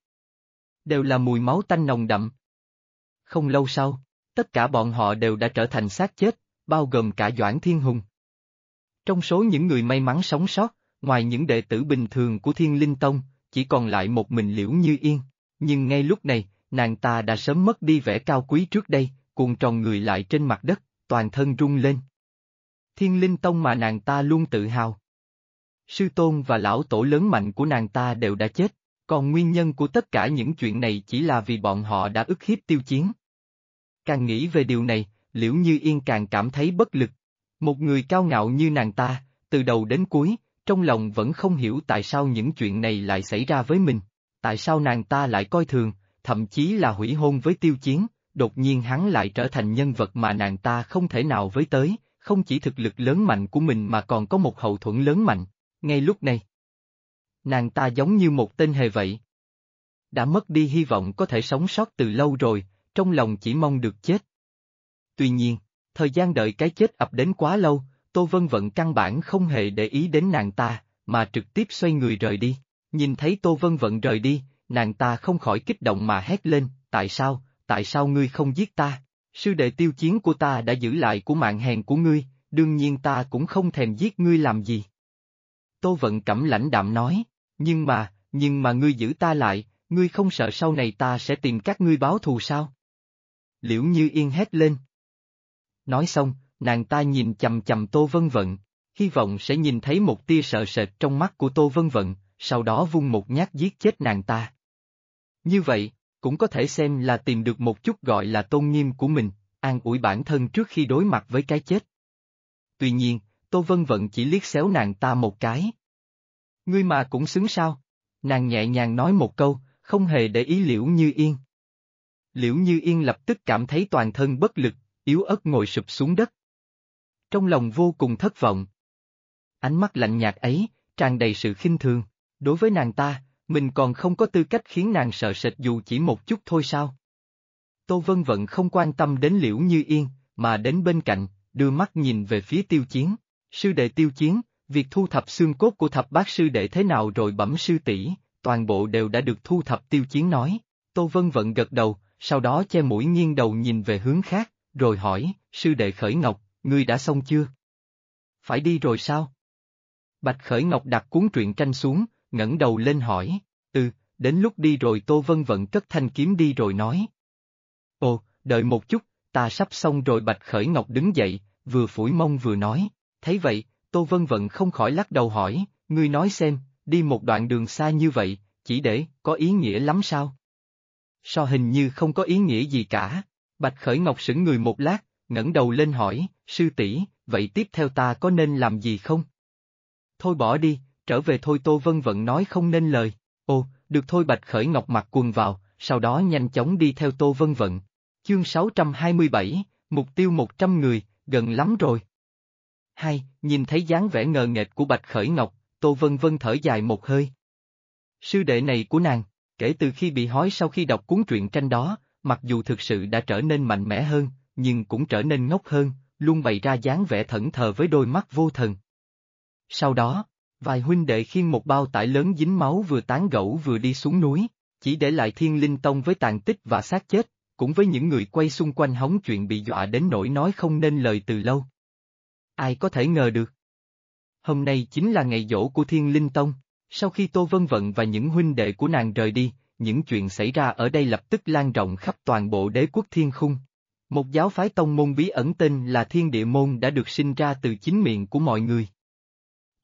đều là mùi máu tanh nồng đậm. Không lâu sau, tất cả bọn họ đều đã trở thành xác chết, bao gồm cả Doãn Thiên Hùng. Trong số những người may mắn sống sót, ngoài những đệ tử bình thường của Thiên Linh Tông, chỉ còn lại một mình Liễu Như Yên, nhưng ngay lúc này, nàng ta đã sớm mất đi vẻ cao quý trước đây, cuộn tròn người lại trên mặt đất, toàn thân rung lên. Thiên Linh Tông mà nàng ta luôn tự hào. Sư tôn và lão tổ lớn mạnh của nàng ta đều đã chết, còn nguyên nhân của tất cả những chuyện này chỉ là vì bọn họ đã ức hiếp Tiêu Chiến. Càng nghĩ về điều này, Liễu Như Yên càng cảm thấy bất lực. Một người cao ngạo như nàng ta, từ đầu đến cuối, trong lòng vẫn không hiểu tại sao những chuyện này lại xảy ra với mình. Tại sao nàng ta lại coi thường, thậm chí là hủy hôn với Tiêu Chiến, đột nhiên hắn lại trở thành nhân vật mà nàng ta không thể nào với tới, không chỉ thực lực lớn mạnh của mình mà còn có một hậu thuẫn lớn mạnh. Ngay lúc này, nàng ta giống như một tên hề vậy. Đã mất đi hy vọng có thể sống sót từ lâu rồi, trong lòng chỉ mong được chết. Tuy nhiên, thời gian đợi cái chết ập đến quá lâu, Tô Vân Vận căn bản không hề để ý đến nàng ta, mà trực tiếp xoay người rời đi. Nhìn thấy Tô Vân Vận rời đi, nàng ta không khỏi kích động mà hét lên, tại sao ngươi không giết ta? Sư đệ Tiêu Chiến của ta đã giữ lại của mạng hèn của ngươi, đương nhiên ta cũng không thèm giết ngươi làm gì. Tô Vận Cẩm lãnh đạm nói, nhưng mà ngươi giữ ta lại, ngươi không sợ sau này ta sẽ tìm các ngươi báo thù sao? Liễu Như Yên hét lên. Nói xong, nàng ta nhìn chằm chằm Tô Vân Vận, hy vọng sẽ nhìn thấy một tia sợ sệt trong mắt của Tô Vân Vận, sau đó vung một nhát giết chết nàng ta. Như vậy, cũng có thể xem là tìm được một chút gọi là tôn nghiêm của mình, an ủi bản thân trước khi đối mặt với cái chết. Tuy nhiên, Tô Vân Vận chỉ liếc xéo nàng ta một cái. Ngươi mà cũng xứng sao? Nàng nhẹ nhàng nói một câu, không hề để ý Liễu Như Yên. Liễu Như Yên lập tức cảm thấy toàn thân bất lực, yếu ớt ngồi sụp xuống đất. Trong lòng vô cùng thất vọng. Ánh mắt lạnh nhạt ấy, tràn đầy sự khinh thường. Đối với nàng ta, mình còn không có tư cách khiến nàng sợ sệt dù chỉ một chút thôi sao? Tô Vân Vận không quan tâm đến Liễu Như Yên, mà đến bên cạnh, đưa mắt nhìn về phía Tiêu Chiến. Sư đệ Tiêu Chiến, việc thu thập xương cốt của thập bát sư đệ thế nào rồi bẩm sư tỷ? Toàn bộ đều đã được thu thập. Tiêu Chiến nói. Tô Vân Vận gật đầu, sau đó che mũi nghiêng đầu nhìn về hướng khác, rồi hỏi, sư đệ Khởi Ngọc, ngươi đã xong chưa? Phải đi rồi sao? Bạch Khởi Ngọc đặt cuốn truyện tranh xuống, ngẩng đầu lên hỏi, đến lúc đi rồi. Tô Vân Vận cất thanh kiếm đi rồi nói. Ồ, đợi một chút, ta sắp xong rồi. Bạch Khởi Ngọc đứng dậy, vừa phủi mông vừa nói, thấy vậy, Tô Vân Vận không khỏi lắc đầu hỏi, ngươi nói xem, đi một đoạn đường xa như vậy, chỉ để, có ý nghĩa lắm sao? Sao hình như không có ý nghĩa gì cả. Bạch Khởi Ngọc sững người một lát, ngẩng đầu lên hỏi, sư tỷ, vậy tiếp theo ta có nên làm gì không? Thôi bỏ đi, trở về thôi. Tô Vân Vận nói không nên lời. Ồ, được thôi. Bạch Khởi Ngọc mặc quần vào, sau đó nhanh chóng đi theo Tô Vân Vận. Chương 627, mục tiêu 100 người, gần lắm rồi. Nhìn thấy dáng vẻ ngờ nghệch của Bạch Khởi Ngọc, Tô Vân Vân thở dài một hơi. Sư đệ này của nàng, kể từ khi bị hói sau khi đọc cuốn truyện tranh đó, mặc dù thực sự đã trở nên mạnh mẽ hơn, nhưng cũng trở nên ngốc hơn, luôn bày ra dáng vẻ thẫn thờ với đôi mắt vô thần. Sau đó, vài huynh đệ khiêng một bao tải lớn dính máu vừa tán gẫu vừa đi xuống núi, chỉ để lại Thiên Linh Tông với tàn tích và xác chết, cũng với những người quay xung quanh hóng chuyện bị dọa đến nỗi nói không nên lời từ lâu. Ai có thể ngờ được? Hôm nay chính là ngày giỗ của Thiên Linh Tông. Sau khi Tô Vân Vận và những huynh đệ của nàng rời đi, những chuyện xảy ra ở đây lập tức lan rộng khắp toàn bộ đế quốc Thiên Khung. Một giáo phái tông môn bí ẩn tên là Thiên Địa Môn đã được sinh ra từ chính miệng của mọi người.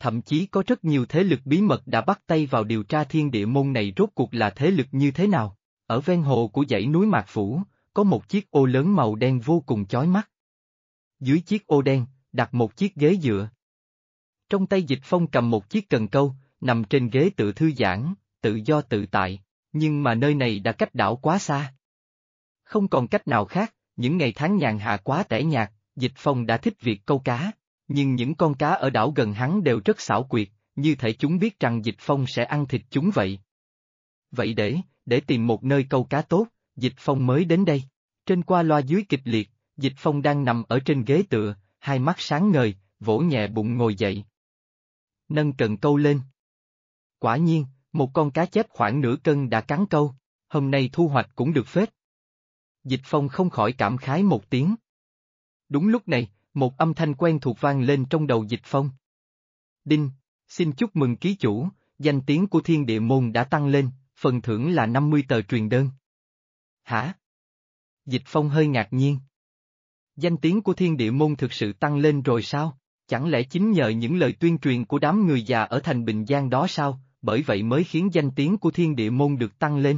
thậm chí có rất nhiều thế lực bí mật đã bắt tay vào điều tra thiên địa môn này rốt cuộc là thế lực như thế nào. Ở ven hồ của dãy núi Mạc Phủ, có một chiếc ô lớn màu đen vô cùng chói mắt. Dưới chiếc ô đen, đặt một chiếc ghế dựa. Trong tay Dịch Phong cầm một chiếc cần câu, nằm trên ghế tự thư giãn, tự do tự tại, nhưng mà nơi này đã cách đảo quá xa. Không còn cách nào khác, những ngày tháng nhàn hạ quá tẻ nhạt, Dịch Phong đã thích việc câu cá, nhưng những con cá ở đảo gần hắn đều rất xảo quyệt, như thể chúng biết rằng Dịch Phong sẽ ăn thịt chúng vậy. Vậy để tìm một nơi câu cá tốt, Dịch Phong mới đến đây. Trên qua loa dưới kịch liệt, Dịch Phong đang nằm ở trên ghế tựa, hai mắt sáng ngời, vỗ nhẹ bụng ngồi dậy. Nâng cần câu lên. Quả nhiên, một con cá chép khoảng nửa cân đã cắn câu, hôm nay thu hoạch cũng được phết. Dịch Phong không khỏi cảm khái một tiếng. Đúng lúc này, một âm thanh quen thuộc vang lên trong đầu Dịch Phong. Đinh, xin chúc mừng ký chủ, danh tiếng của thiên địa môn đã tăng lên, phần thưởng là 50 tờ truyền đơn. Hả? Dịch Phong hơi ngạc nhiên. Danh tiếng của thiên địa môn thực sự tăng lên rồi sao? Chẳng lẽ chính nhờ những lời tuyên truyền của đám người già ở thành Bình Giang đó sao, bởi vậy mới khiến danh tiếng của thiên địa môn được tăng lên?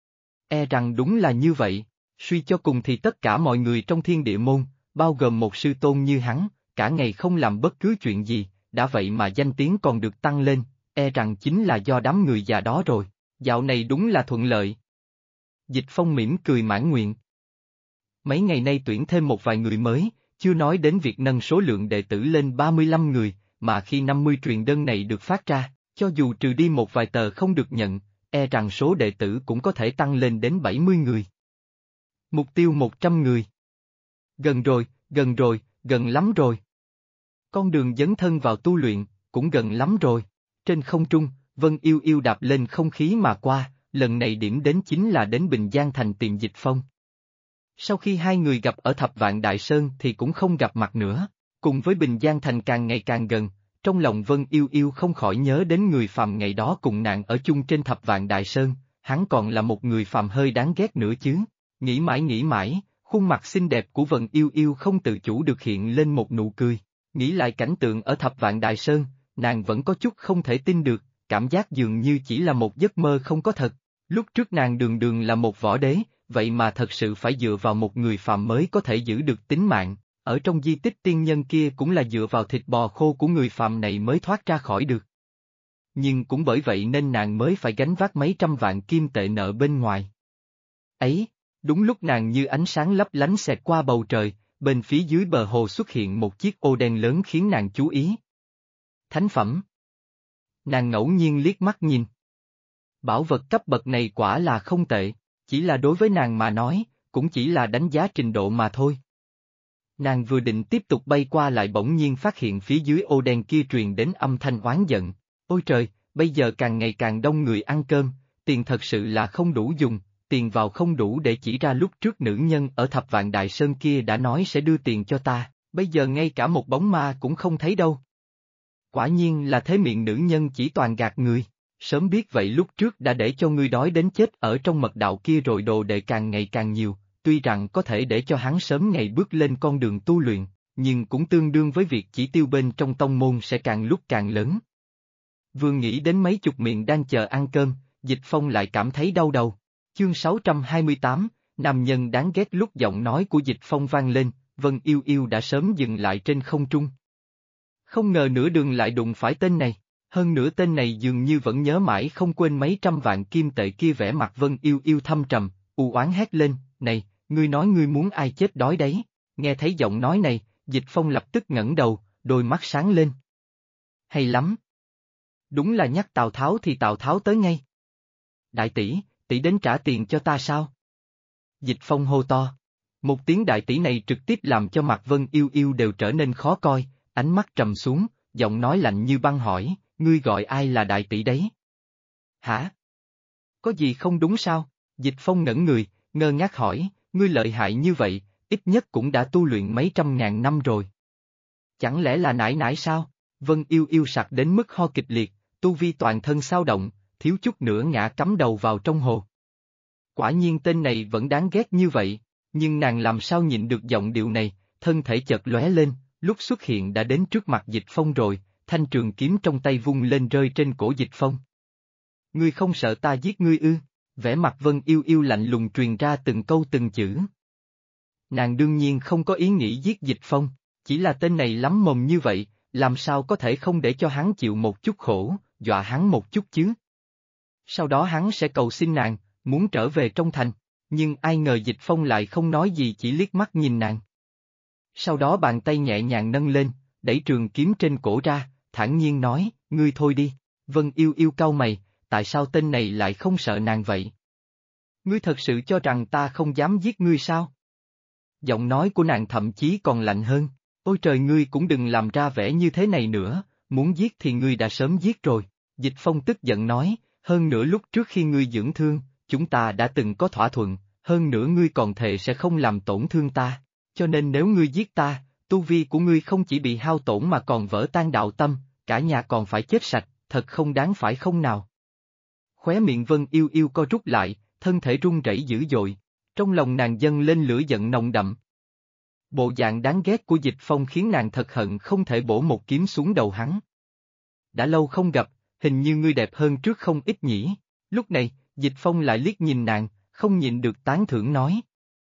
E rằng đúng là như vậy, suy cho cùng thì tất cả mọi người trong thiên địa môn, bao gồm một sư tôn như hắn, cả ngày không làm bất cứ chuyện gì, đã vậy mà danh tiếng còn được tăng lên, e rằng chính là do đám người già đó rồi, dạo này đúng là thuận lợi. Dịch Phong mỉm cười mãn nguyện. Mấy ngày nay tuyển thêm một vài người mới, chưa nói đến việc nâng số lượng đệ tử lên 35 người, mà khi 50 truyền đơn này được phát ra, cho dù trừ đi một vài tờ không được nhận, e rằng số đệ tử cũng có thể tăng lên đến 70 người. Mục tiêu 100 người. Gần rồi, gần lắm rồi. Con đường dấn thân vào tu luyện, cũng gần lắm rồi. Trên không trung, Vân Yêu Yêu đạp lên không khí mà qua, lần này điểm đến chính là đến Bình Giang Thành tìm Dịch Phong. Sau khi hai người gặp ở Thập Vạn Đại Sơn thì cũng không gặp mặt nữa, cùng với Bình Giang Thành càng ngày càng gần, trong lòng Vân Yêu Yêu không khỏi nhớ đến người phàm ngày đó cùng nàng ở chung trên Thập Vạn Đại Sơn, hắn còn là một người phàm hơi đáng ghét nữa chứ. Nghĩ mãi, khuôn mặt xinh đẹp của Vân Yêu Yêu không tự chủ được hiện lên một nụ cười. Nghĩ lại cảnh tượng ở Thập Vạn Đại Sơn, nàng vẫn có chút không thể tin được, cảm giác dường như chỉ là một giấc mơ không có thật. Lúc trước nàng đường là một võ đế, vậy mà thật sự phải dựa vào một người phàm mới có thể giữ được tính mạng, ở trong di tích tiên nhân kia cũng là dựa vào thịt bò khô của người phàm này mới thoát ra khỏi được. Nhưng cũng bởi vậy nên nàng mới phải gánh vác mấy trăm vạn kim tệ nợ bên ngoài. Ấy, đúng lúc nàng như ánh sáng lấp lánh xẹt qua bầu trời, bên phía dưới bờ hồ xuất hiện một chiếc ô đen lớn khiến nàng chú ý. Thánh phẩm. Nàng ngẫu nhiên liếc mắt nhìn. Bảo vật cấp bậc này quả là không tệ, chỉ là đối với nàng mà nói, cũng chỉ là đánh giá trình độ mà thôi. Nàng vừa định tiếp tục bay qua lại bỗng nhiên phát hiện phía dưới ô đen kia truyền đến âm thanh oán giận. Ôi trời, bây giờ càng ngày càng đông người ăn cơm, tiền thật sự là không đủ dùng, tiền vào không đủ để chỉ ra lúc trước nữ nhân ở Thập Vạn Đại Sơn kia đã nói sẽ đưa tiền cho ta, bây giờ ngay cả một bóng ma cũng không thấy đâu. Quả nhiên là thế miệng nữ nhân chỉ toàn gạt người, sớm biết vậy lúc trước đã để cho ngươi đói đến chết ở trong mật đạo kia rồi đồ đệ càng ngày càng nhiều, tuy rằng có thể để cho hắn sớm ngày bước lên con đường tu luyện, nhưng cũng tương đương với việc chỉ tiêu bên trong tông môn sẽ càng lúc càng lớn. Vừa nghĩ đến mấy chục miệng đang chờ ăn cơm, Dịch Phong lại cảm thấy đau đầu. Chương 628, nam nhân đáng ghét. Lúc giọng nói của Dịch Phong vang lên, Vân Yêu Yêu đã sớm dừng lại trên không trung. Không ngờ nửa đường lại đụng phải tên này, hơn nữa tên này dường như vẫn nhớ mãi không quên mấy trăm vạn kim tệ kia. Vẻ mặt Vân Yêu Yêu thâm trầm, u oán hét lên, này, ngươi nói ngươi muốn ai chết đói đấy? Nghe thấy giọng nói này, Dịch Phong lập tức ngẩng đầu, đôi mắt sáng lên. Hay lắm! Đúng là nhắc Tào Tháo thì Tào Tháo tới ngay. Đại tỷ, tỷ đến trả tiền cho ta sao? Dịch Phong hô to. Một tiếng đại tỷ này trực tiếp làm cho mặt Vân Yêu Yêu đều trở nên khó coi, ánh mắt trầm xuống, giọng nói lạnh như băng hỏi, ngươi gọi ai là đại tỷ đấy? Hả? Có gì không đúng sao? Dịch Phong ngẩn người, ngơ ngác hỏi, ngươi lợi hại như vậy, ít nhất cũng đã tu luyện mấy trăm ngàn năm rồi. Chẳng lẽ là nải nải sao? Vân Yêu Yêu sặc đến mức ho kịch liệt, tu vi toàn thân xao động, thiếu chút nữa ngã cắm đầu vào trong hồ. Quả nhiên tên này vẫn đáng ghét như vậy, nhưng nàng làm sao nhịn được giọng điệu này, thân thể chợt lóe lên, lúc xuất hiện đã đến trước mặt Dịch Phong rồi, thanh trường kiếm trong tay vung lên rơi trên cổ Dịch Phong. Ngươi không sợ ta giết ngươi ư? Vẻ mặt Vân Yêu Yêu lạnh lùng truyền ra từng câu từng chữ. Nàng đương nhiên không có ý nghĩ giết Dịch Phong, chỉ là tên này lắm mồm như vậy, làm sao có thể không để cho hắn chịu một chút khổ, dọa hắn một chút chứ. Sau đó hắn sẽ cầu xin nàng, muốn trở về trong thành, nhưng ai ngờ Dịch Phong lại không nói gì chỉ liếc mắt nhìn nàng. Sau đó bàn tay nhẹ nhàng nâng lên, đẩy trường kiếm trên cổ ra, thản nhiên nói, ngươi thôi đi. Vân Yêu Yêu cau mày, tại sao tên này lại không sợ nàng vậy? Ngươi thật sự cho rằng ta không dám giết ngươi sao? Giọng nói của nàng thậm chí còn lạnh hơn, ôi trời ngươi cũng đừng làm ra vẻ như thế này nữa, muốn giết thì ngươi đã sớm giết rồi. Dịch Phong tức giận nói, hơn nữa lúc trước khi ngươi dưỡng thương, chúng ta đã từng có thỏa thuận, hơn nữa ngươi còn thề sẽ không làm tổn thương ta, cho nên nếu ngươi giết ta, tu vi của ngươi không chỉ bị hao tổn mà còn vỡ tan đạo tâm, cả nhà còn phải chết sạch, thật không đáng phải không nào? Khóe miệng Vân Yêu Yêu co rút lại, thân thể run rẩy dữ dội, trong lòng nàng dâng lên lửa giận nồng đậm. Bộ dạng đáng ghét của Dịch Phong khiến nàng thật hận không thể bổ một kiếm xuống đầu hắn. Đã lâu không gặp, hình như ngươi đẹp hơn trước không ít nhỉ. Lúc này, Dịch Phong lại liếc nhìn nàng, không nhịn được tán thưởng nói.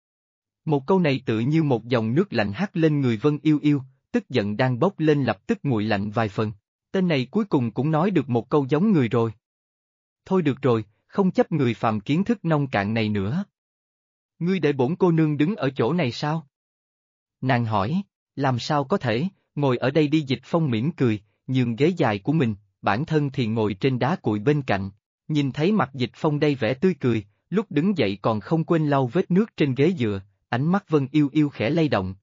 Một câu này tự như một dòng nước lạnh hắt lên người Vân Yêu Yêu, tức giận đang bốc lên lập tức nguội lạnh vài phần. Tên này cuối cùng cũng nói được một câu giống người rồi. Thôi được rồi, không chấp người phàm kiến thức nông cạn này nữa. Ngươi để bổn cô nương đứng ở chỗ này sao? Nàng hỏi, làm sao có thể, ngồi ở đây đi. Dịch Phong mỉm cười, nhường ghế dài của mình, bản thân thì ngồi trên đá cuội bên cạnh, nhìn thấy mặt Dịch Phong đây vẻ tươi cười, lúc đứng dậy còn không quên lau vết nước trên ghế dựa, ánh mắt Vân Yêu Yêu khẽ lay động.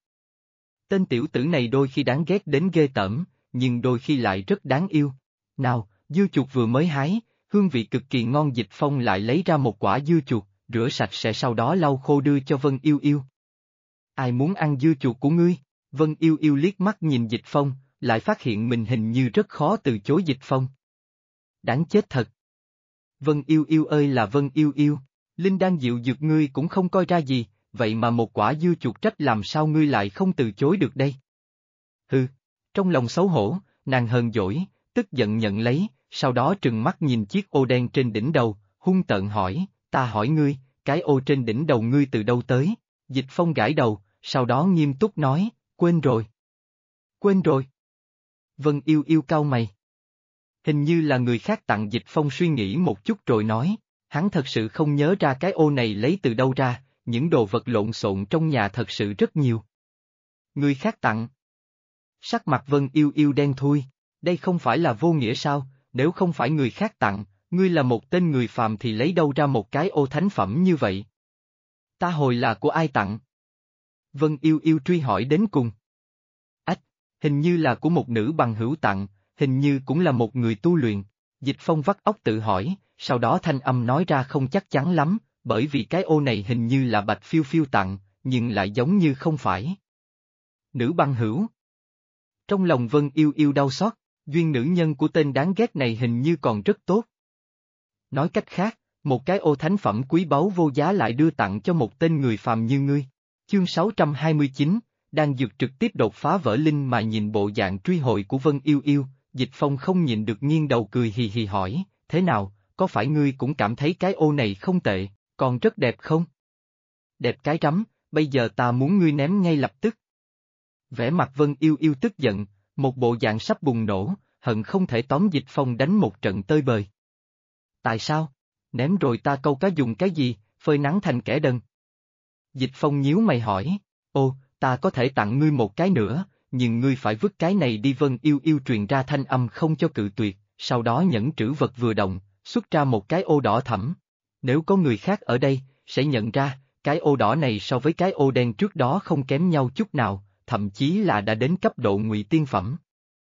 Tên tiểu tử này đôi khi đáng ghét đến ghê tởm, nhưng đôi khi lại rất đáng yêu. Nào, dưa chuột vừa mới hái, hương vị cực kỳ ngon. Dịch Phong lại lấy ra một quả dưa chuột, rửa sạch sẽ sau đó lau khô đưa cho Vân Yêu Yêu. Ai muốn ăn dưa chuột của ngươi? Vân Yêu Yêu liếc mắt nhìn Dịch Phong, lại phát hiện mình hình như rất khó từ chối Dịch Phong. Đáng chết thật. Vân Yêu Yêu ơi là Vân Yêu Yêu, linh đan dịu dược ngươi cũng không coi ra gì, vậy mà một quả dưa chuột trách làm sao ngươi lại không từ chối được đây? Hừ, trong lòng xấu hổ, nàng hờn dỗi, tức giận nhận lấy, sau đó trừng mắt nhìn chiếc ô đen trên đỉnh đầu, hung tợn hỏi, ta hỏi ngươi, cái ô trên đỉnh đầu ngươi từ đâu tới? Dịch Phong gãi đầu, sau đó nghiêm túc nói, quên rồi. Quên rồi. Vân Yêu Yêu cau mày. Hình như là người khác tặng. Dịch Phong suy nghĩ một chút rồi nói, hắn thật sự không nhớ ra cái ô này lấy từ đâu ra, những đồ vật lộn xộn trong nhà thật sự rất nhiều. Người khác tặng. Sắc mặt Vân Yêu Yêu đen thui, đây không phải là vô nghĩa sao, nếu không phải người khác tặng, ngươi là một tên người phàm thì lấy đâu ra một cái ô thánh phẩm như vậy? Ta hồi là của ai tặng? Vân Yêu Yêu truy hỏi đến cùng. Ách, hình như là của một nữ bằng hữu tặng, hình như cũng là một người tu luyện. Dịch Phong vắt óc tự hỏi, sau đó thanh âm nói ra không chắc chắn lắm, bởi vì cái ô này hình như là Bạch Phiêu Phiêu tặng, nhưng lại giống như không phải. Nữ bằng hữu. Trong lòng Vân Yêu Yêu đau xót, duyên nữ nhân của tên đáng ghét này hình như còn rất tốt. Nói cách khác, một cái ô thánh phẩm quý báu vô giá lại đưa tặng cho một tên người phàm như ngươi. Chương 629, đang dược trực tiếp đột phá vỡ linh mà nhìn bộ dạng truy hồi của Vân Yêu Yêu, Dịch Phong không nhịn được nghiêng đầu cười hì hì hỏi, thế nào, có phải ngươi cũng cảm thấy cái ô này không tệ, còn rất đẹp không? Đẹp cái rắm, bây giờ ta muốn ngươi ném ngay lập tức. Vẻ mặt Vân Yêu Yêu tức giận, một bộ dạng sắp bùng nổ, hận không thể tóm Dịch Phong đánh một trận tơi bời. Tại sao? Ném rồi ta câu cá dùng cái gì, phơi nắng thành kẻ đần? Dịch Phong nhíu mày hỏi, ô, ta có thể tặng ngươi một cái nữa, nhưng ngươi phải vứt cái này đi. Vân Yêu Yêu truyền ra thanh âm không cho cự tuyệt, sau đó nhẫn trữ vật vừa động, xuất ra một cái ô đỏ thẫm. Nếu có người khác ở đây, sẽ nhận ra, cái ô đỏ này so với cái ô đen trước đó không kém nhau chút nào, thậm chí là đã đến cấp độ ngụy tiên phẩm.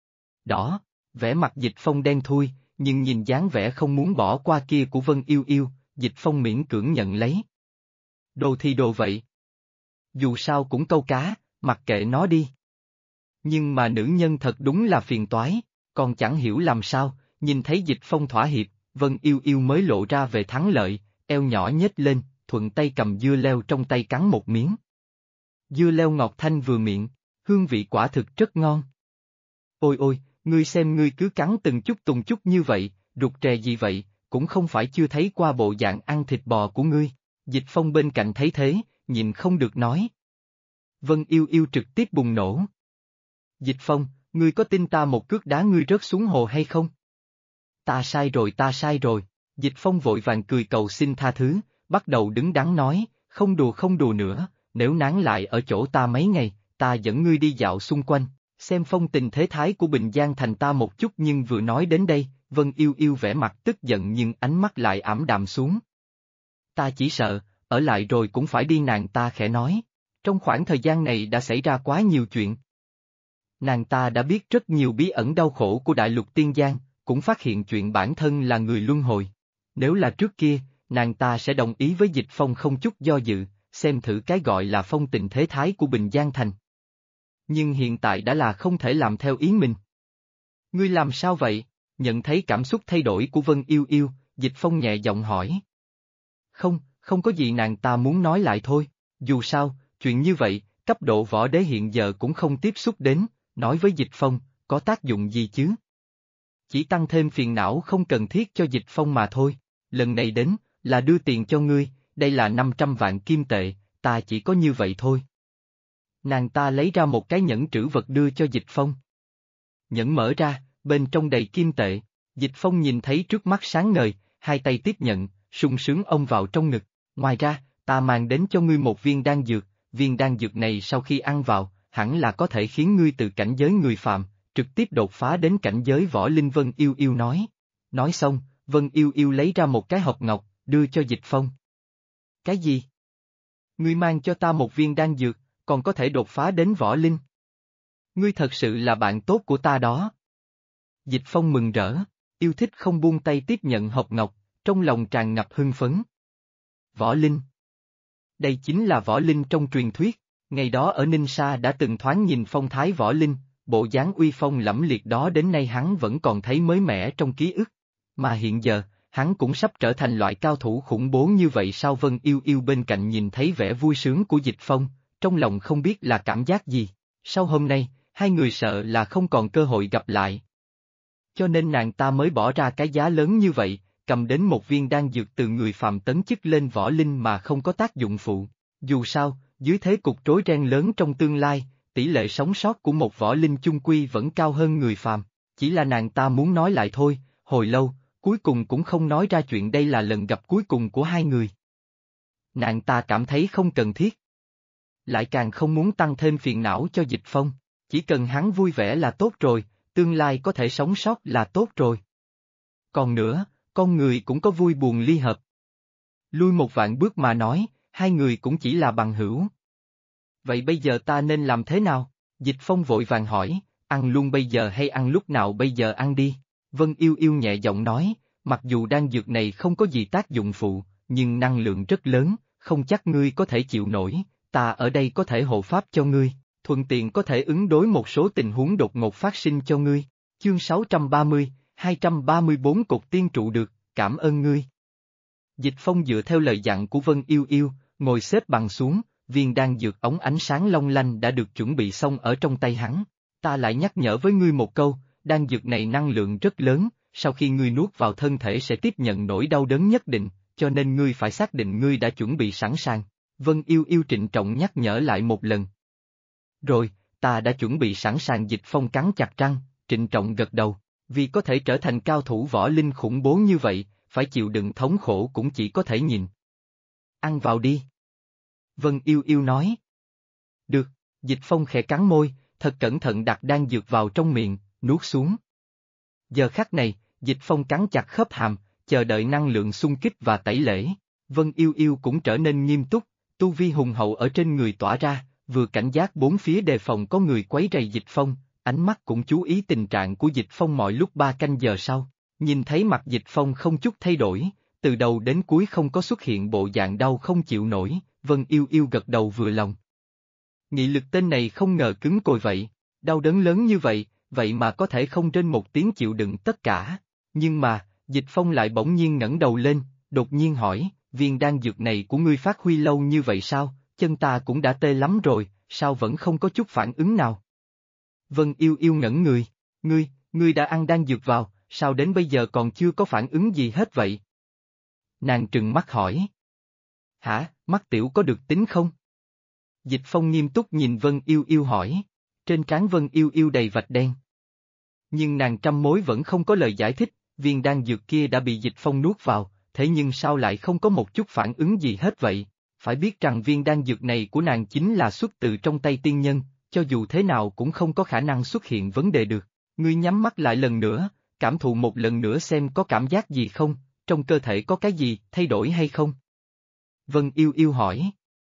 Đỏ, vẻ mặt Dịch Phong đen thui, nhưng nhìn dáng vẻ không muốn bỏ qua kia của Vân Yêu Yêu, Dịch Phong miễn cưỡng nhận lấy. Đồ thì đồ vậy. Dù sao cũng câu cá, mặc kệ nó đi. Nhưng mà nữ nhân thật đúng là phiền toái, còn chẳng hiểu làm sao, nhìn thấy Dịch Phong thỏa hiệp, Vân Yêu Yêu mới lộ ra về thắng lợi, eo nhỏ nhếch lên, thuận tay cầm dưa leo trong tay cắn một miếng. Dưa leo ngọt thanh vừa miệng, hương vị quả thực rất ngon. Ôi ôi, Ngươi xem ngươi cứ cắn từng chút như vậy, rụt rè gì vậy, cũng không phải chưa thấy qua bộ dạng ăn thịt bò của ngươi. Dịch Phong bên cạnh thấy thế, nhịn không được nói. Vân Yêu Yêu trực tiếp bùng nổ. Dịch Phong, ngươi có tin ta một cước đá ngươi rớt xuống hồ hay không? Ta sai rồi. Dịch Phong vội vàng cười cầu xin tha thứ, bắt đầu đứng đắn nói, không đùa nữa, nếu nán lại ở chỗ ta mấy ngày, ta dẫn ngươi đi dạo xung quanh, xem phong tình thế thái của Bình Giang Thành ta một chút. Nhưng vừa nói đến đây, Vân Yêu Yêu vẻ mặt tức giận nhưng ánh mắt lại ảm đạm xuống. Ta chỉ sợ, ở lại rồi cũng phải đi, nàng ta khẽ nói. Trong khoảng thời gian này đã xảy ra quá nhiều chuyện. Nàng ta đã biết rất nhiều bí ẩn đau khổ của Đại Lục Tiên Giang, cũng phát hiện chuyện bản thân là người luân hồi. Nếu là trước kia, nàng ta sẽ đồng ý với Dịch Phong không chút do dự, xem thử cái gọi là phong tình thế thái của Bình Giang Thành. Nhưng hiện tại đã là không thể làm theo ý mình. Ngươi làm sao vậy? Nhận thấy cảm xúc thay đổi của Vân Yêu Yêu, Dịch Phong nhẹ giọng hỏi. Không có gì, nàng ta muốn nói lại thôi, dù sao, chuyện như vậy, cấp độ võ đế hiện giờ cũng không tiếp xúc đến, nói với Dịch Phong, có tác dụng gì chứ? Chỉ tăng thêm phiền não không cần thiết cho Dịch Phong mà thôi, lần này đến, là đưa tiền cho ngươi, đây là 500 vạn kim tệ, ta chỉ có như vậy thôi. Nàng ta lấy ra một cái nhẫn trữ vật đưa cho Dịch Phong. Nhẫn mở ra, bên trong đầy kim tệ, Dịch Phong nhìn thấy trước mắt sáng ngời, hai tay tiếp nhận, sung sướng ôm vào trong ngực. Ngoài ra, ta mang đến cho ngươi một viên đan dược, viên đan dược này sau khi ăn vào, hẳn là có thể khiến ngươi từ cảnh giới người phàm, trực tiếp đột phá đến cảnh giới võ linh. Vân Yêu Yêu nói. Nói xong, Vân Yêu Yêu lấy ra một cái hộp ngọc, đưa cho Dịch Phong. Cái gì? Ngươi mang cho ta một viên đan dược, còn có thể đột phá đến võ linh. Ngươi thật sự là bạn tốt của ta đó. Dịch Phong mừng rỡ, yêu thích không buông tay tiếp nhận hộp ngọc, trong lòng tràn ngập hưng phấn. Võ linh. Đây chính là võ linh trong truyền thuyết, ngày đó ở Ninh Sa đã từng thoáng nhìn phong thái võ linh, bộ dáng uy phong lẫm liệt đó đến nay hắn vẫn còn thấy mới mẻ trong ký ức. Mà hiện giờ, hắn cũng sắp trở thành loại cao thủ khủng bố như vậy sao? Vân Yêu Yêu bên cạnh nhìn thấy vẻ vui sướng của Dịch Phong, trong lòng không biết là cảm giác gì. Sau hôm nay, hai người sợ là không còn cơ hội gặp lại. Cho nên nàng ta mới bỏ ra cái giá lớn như vậy, cầm đến một viên đan dược từ người phàm tấn chức lên võ linh mà không có tác dụng phụ. Dù sao, dưới thế cục rối ren lớn trong tương lai, tỷ lệ sống sót của một võ linh chung quy vẫn cao hơn người phàm. Chỉ là nàng ta muốn nói lại thôi, hồi lâu, cuối cùng cũng không nói ra chuyện đây là lần gặp cuối cùng của hai người. Nàng ta cảm thấy không cần thiết. Lại càng không muốn tăng thêm phiền não cho Dịch Phong, chỉ cần hắn vui vẻ là tốt rồi, tương lai có thể sống sót là tốt rồi. Còn nữa, con người cũng có vui buồn ly hợp. Lui một vạn bước mà nói, hai người cũng chỉ là bằng hữu. Vậy bây giờ ta nên làm thế nào? Dịch Phong vội vàng hỏi, ăn luôn bây giờ hay ăn lúc nào? Bây giờ ăn đi. Vân Yêu Yêu nhẹ giọng nói, mặc dù đan dược này không có gì tác dụng phụ, nhưng năng lượng rất lớn, không chắc ngươi có thể chịu nổi, ta ở đây có thể hộ pháp cho ngươi, thuận tiện có thể ứng đối một số tình huống đột ngột phát sinh cho ngươi. Chương 630, 234 cột tiên trụ được, cảm ơn ngươi. Dịch Phong dựa theo lời dặn của Vân Yêu Yêu, ngồi xếp bằng xuống, viên đan dược ống ánh sáng long lanh đã được chuẩn bị xong ở trong tay hắn. Ta lại nhắc nhở với ngươi một câu, đan dược này năng lượng rất lớn, sau khi ngươi nuốt vào thân thể sẽ tiếp nhận nỗi đau đớn nhất định, cho nên ngươi phải xác định ngươi đã chuẩn bị sẵn sàng. Vân Yêu Yêu trịnh trọng nhắc nhở lại một lần. Rồi, ta đã chuẩn bị sẵn sàng. Dịch Phong cắn chặt răng, trịnh trọng gật đầu, vì có thể trở thành cao thủ võ linh khủng bố như vậy, phải chịu đựng thống khổ cũng chỉ có thể nhìn. Ăn vào đi. Vân Yêu Yêu nói. Được, Dịch Phong khẽ cắn môi, thật cẩn thận đặt đan dược vào trong miệng, nuốt xuống. Giờ khắc này, Dịch Phong cắn chặt khớp hàm, chờ đợi năng lượng xung kích và tẩy lễ. Vân Yêu Yêu cũng trở nên nghiêm túc, tu vi hùng hậu ở trên người tỏa ra, vừa cảnh giác bốn phía đề phòng có người quấy rầy Dịch Phong, ánh mắt cũng chú ý tình trạng của Dịch Phong mọi lúc. 3 canh giờ sau, nhìn thấy mặt Dịch Phong không chút thay đổi, từ đầu đến cuối không có xuất hiện bộ dạng đau không chịu nổi, Vân Yêu Yêu gật đầu vừa lòng. Nghị lực tên này không ngờ cứng cồi vậy, đau đớn lớn như vậy, vậy mà có thể không trên một tiếng chịu đựng tất cả. Nhưng mà, Dịch Phong lại bỗng nhiên ngẩng đầu lên, đột nhiên hỏi, viên đan dược này của ngươi phát huy lâu như vậy sao? Chân ta cũng đã tê lắm rồi, sao vẫn không có chút phản ứng nào? Vân Yêu Yêu ngẩn người, ngươi đã ăn đan dược vào, sao đến bây giờ còn chưa có phản ứng gì hết vậy? Nàng trừng mắt hỏi. Hả, mắt tiểu có được tính không? Dịch Phong nghiêm túc nhìn Vân Yêu Yêu hỏi. Trên trán Vân Yêu Yêu đầy vạch đen. Nhưng nàng trăm mối vẫn không có lời giải thích, viên đan dược kia đã bị Dịch Phong nuốt vào, thế nhưng sao lại không có một chút phản ứng gì hết vậy? Phải biết rằng viên đan dược này của nàng chính là xuất từ trong tay tiên nhân, cho dù thế nào cũng không có khả năng xuất hiện vấn đề được. Ngươi nhắm mắt lại lần nữa, cảm thụ một lần nữa xem có cảm giác gì không, trong cơ thể có cái gì thay đổi hay không? Vân Yêu Yêu hỏi.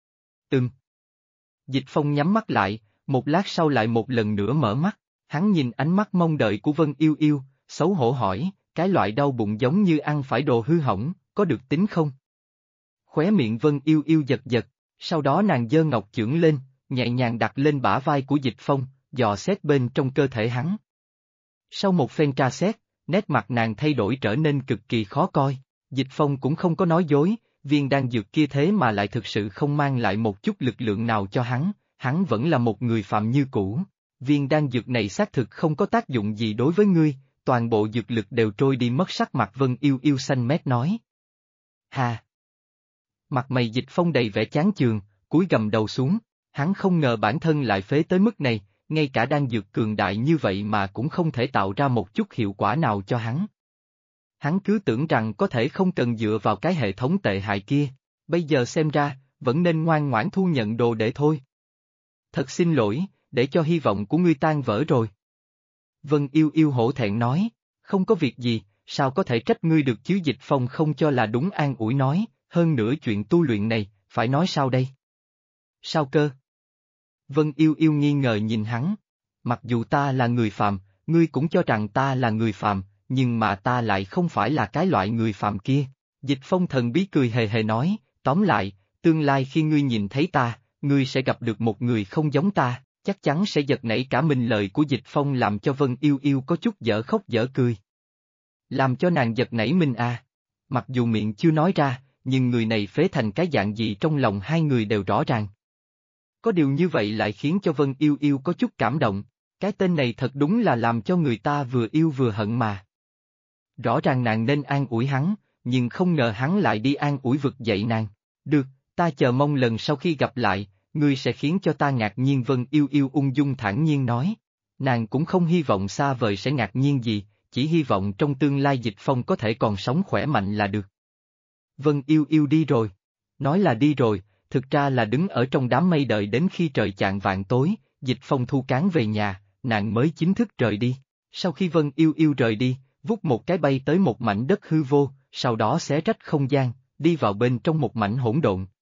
Dịch Phong nhắm mắt lại, một lát sau lại một lần nữa mở mắt, hắn nhìn ánh mắt mong đợi của Vân Yêu Yêu, xấu hổ hỏi, cái loại đau bụng giống như ăn phải đồ hư hỏng, có được tính không? Khóe miệng Vân Yêu Yêu giật giật, sau đó nàng giơ ngọc chưởng lên, nhẹ nhàng đặt lên bả vai của Dịch Phong, dò xét bên trong cơ thể hắn. Sau một phen tra xét, nét mặt nàng thay đổi trở nên cực kỳ khó coi, Dịch Phong cũng không có nói dối, viên đan dược kia thế mà lại thực sự không mang lại một chút lực lượng nào cho hắn vẫn là một người phàm như cũ. Viên đan dược này xác thực không có tác dụng gì đối với ngươi, toàn bộ dược lực đều trôi đi mất. Sắc mặt Vân Yêu Yêu xanh mét nói. Hà! Mặt mày Dịch Phong đầy vẻ chán chường, cúi gầm đầu xuống, hắn không ngờ bản thân lại phế tới mức này, ngay cả đan dược cường đại như vậy mà cũng không thể tạo ra một chút hiệu quả nào cho hắn. Hắn cứ tưởng rằng có thể không cần dựa vào cái hệ thống tệ hại kia, bây giờ xem ra, vẫn nên ngoan ngoãn thu nhận đồ để thôi. Thật xin lỗi, để cho hy vọng của ngươi tan vỡ rồi. Vân Yêu Yêu hổ thẹn nói, không có việc gì, sao có thể trách ngươi được chứ? Dịch Phong không cho là đúng an ủi nói, hơn nữa chuyện tu luyện này, phải nói sao đây? Sao cơ? Vân Yêu Yêu nghi ngờ nhìn hắn, mặc dù ta là người phàm, ngươi cũng cho rằng ta là người phàm, nhưng mà ta lại không phải là cái loại người phàm kia. Dịch Phong thần bí cười hề hề nói, tóm lại, tương lai khi ngươi nhìn thấy ta, ngươi sẽ gặp được một người không giống ta, chắc chắn sẽ giật nảy cả mình. Lời của Dịch Phong làm cho Vân Yêu Yêu có chút dở khóc dở cười. Làm cho nàng giật nảy mình à. Mặc dù miệng chưa nói ra, nhưng người này phế thành cái dạng gì trong lòng hai người đều rõ ràng. Có điều như vậy lại khiến cho Vân Yêu Yêu có chút cảm động, cái tên này thật đúng là làm cho người ta vừa yêu vừa hận mà. Rõ ràng nàng nên an ủi hắn, nhưng không ngờ hắn lại đi an ủi vực dậy nàng. Được, ta chờ mong lần sau khi gặp lại, ngươi sẽ khiến cho ta ngạc nhiên. Vân Yêu Yêu ung dung thản nhiên nói. Nàng cũng không hy vọng xa vời sẽ ngạc nhiên gì, chỉ hy vọng trong tương lai Dịch Phong có thể còn sống khỏe mạnh là được. Vân Yêu Yêu đi rồi. Nói là đi rồi, thực ra là đứng ở trong đám mây đợi đến khi trời chạng vạng tối, Dịch Phong thu cán về nhà, nàng mới chính thức rời đi. Sau khi Vân Yêu Yêu rời đi, vút một cái bay tới một mảnh đất hư vô, sau đó xé rách không gian, đi vào bên trong một mảnh hỗn độn,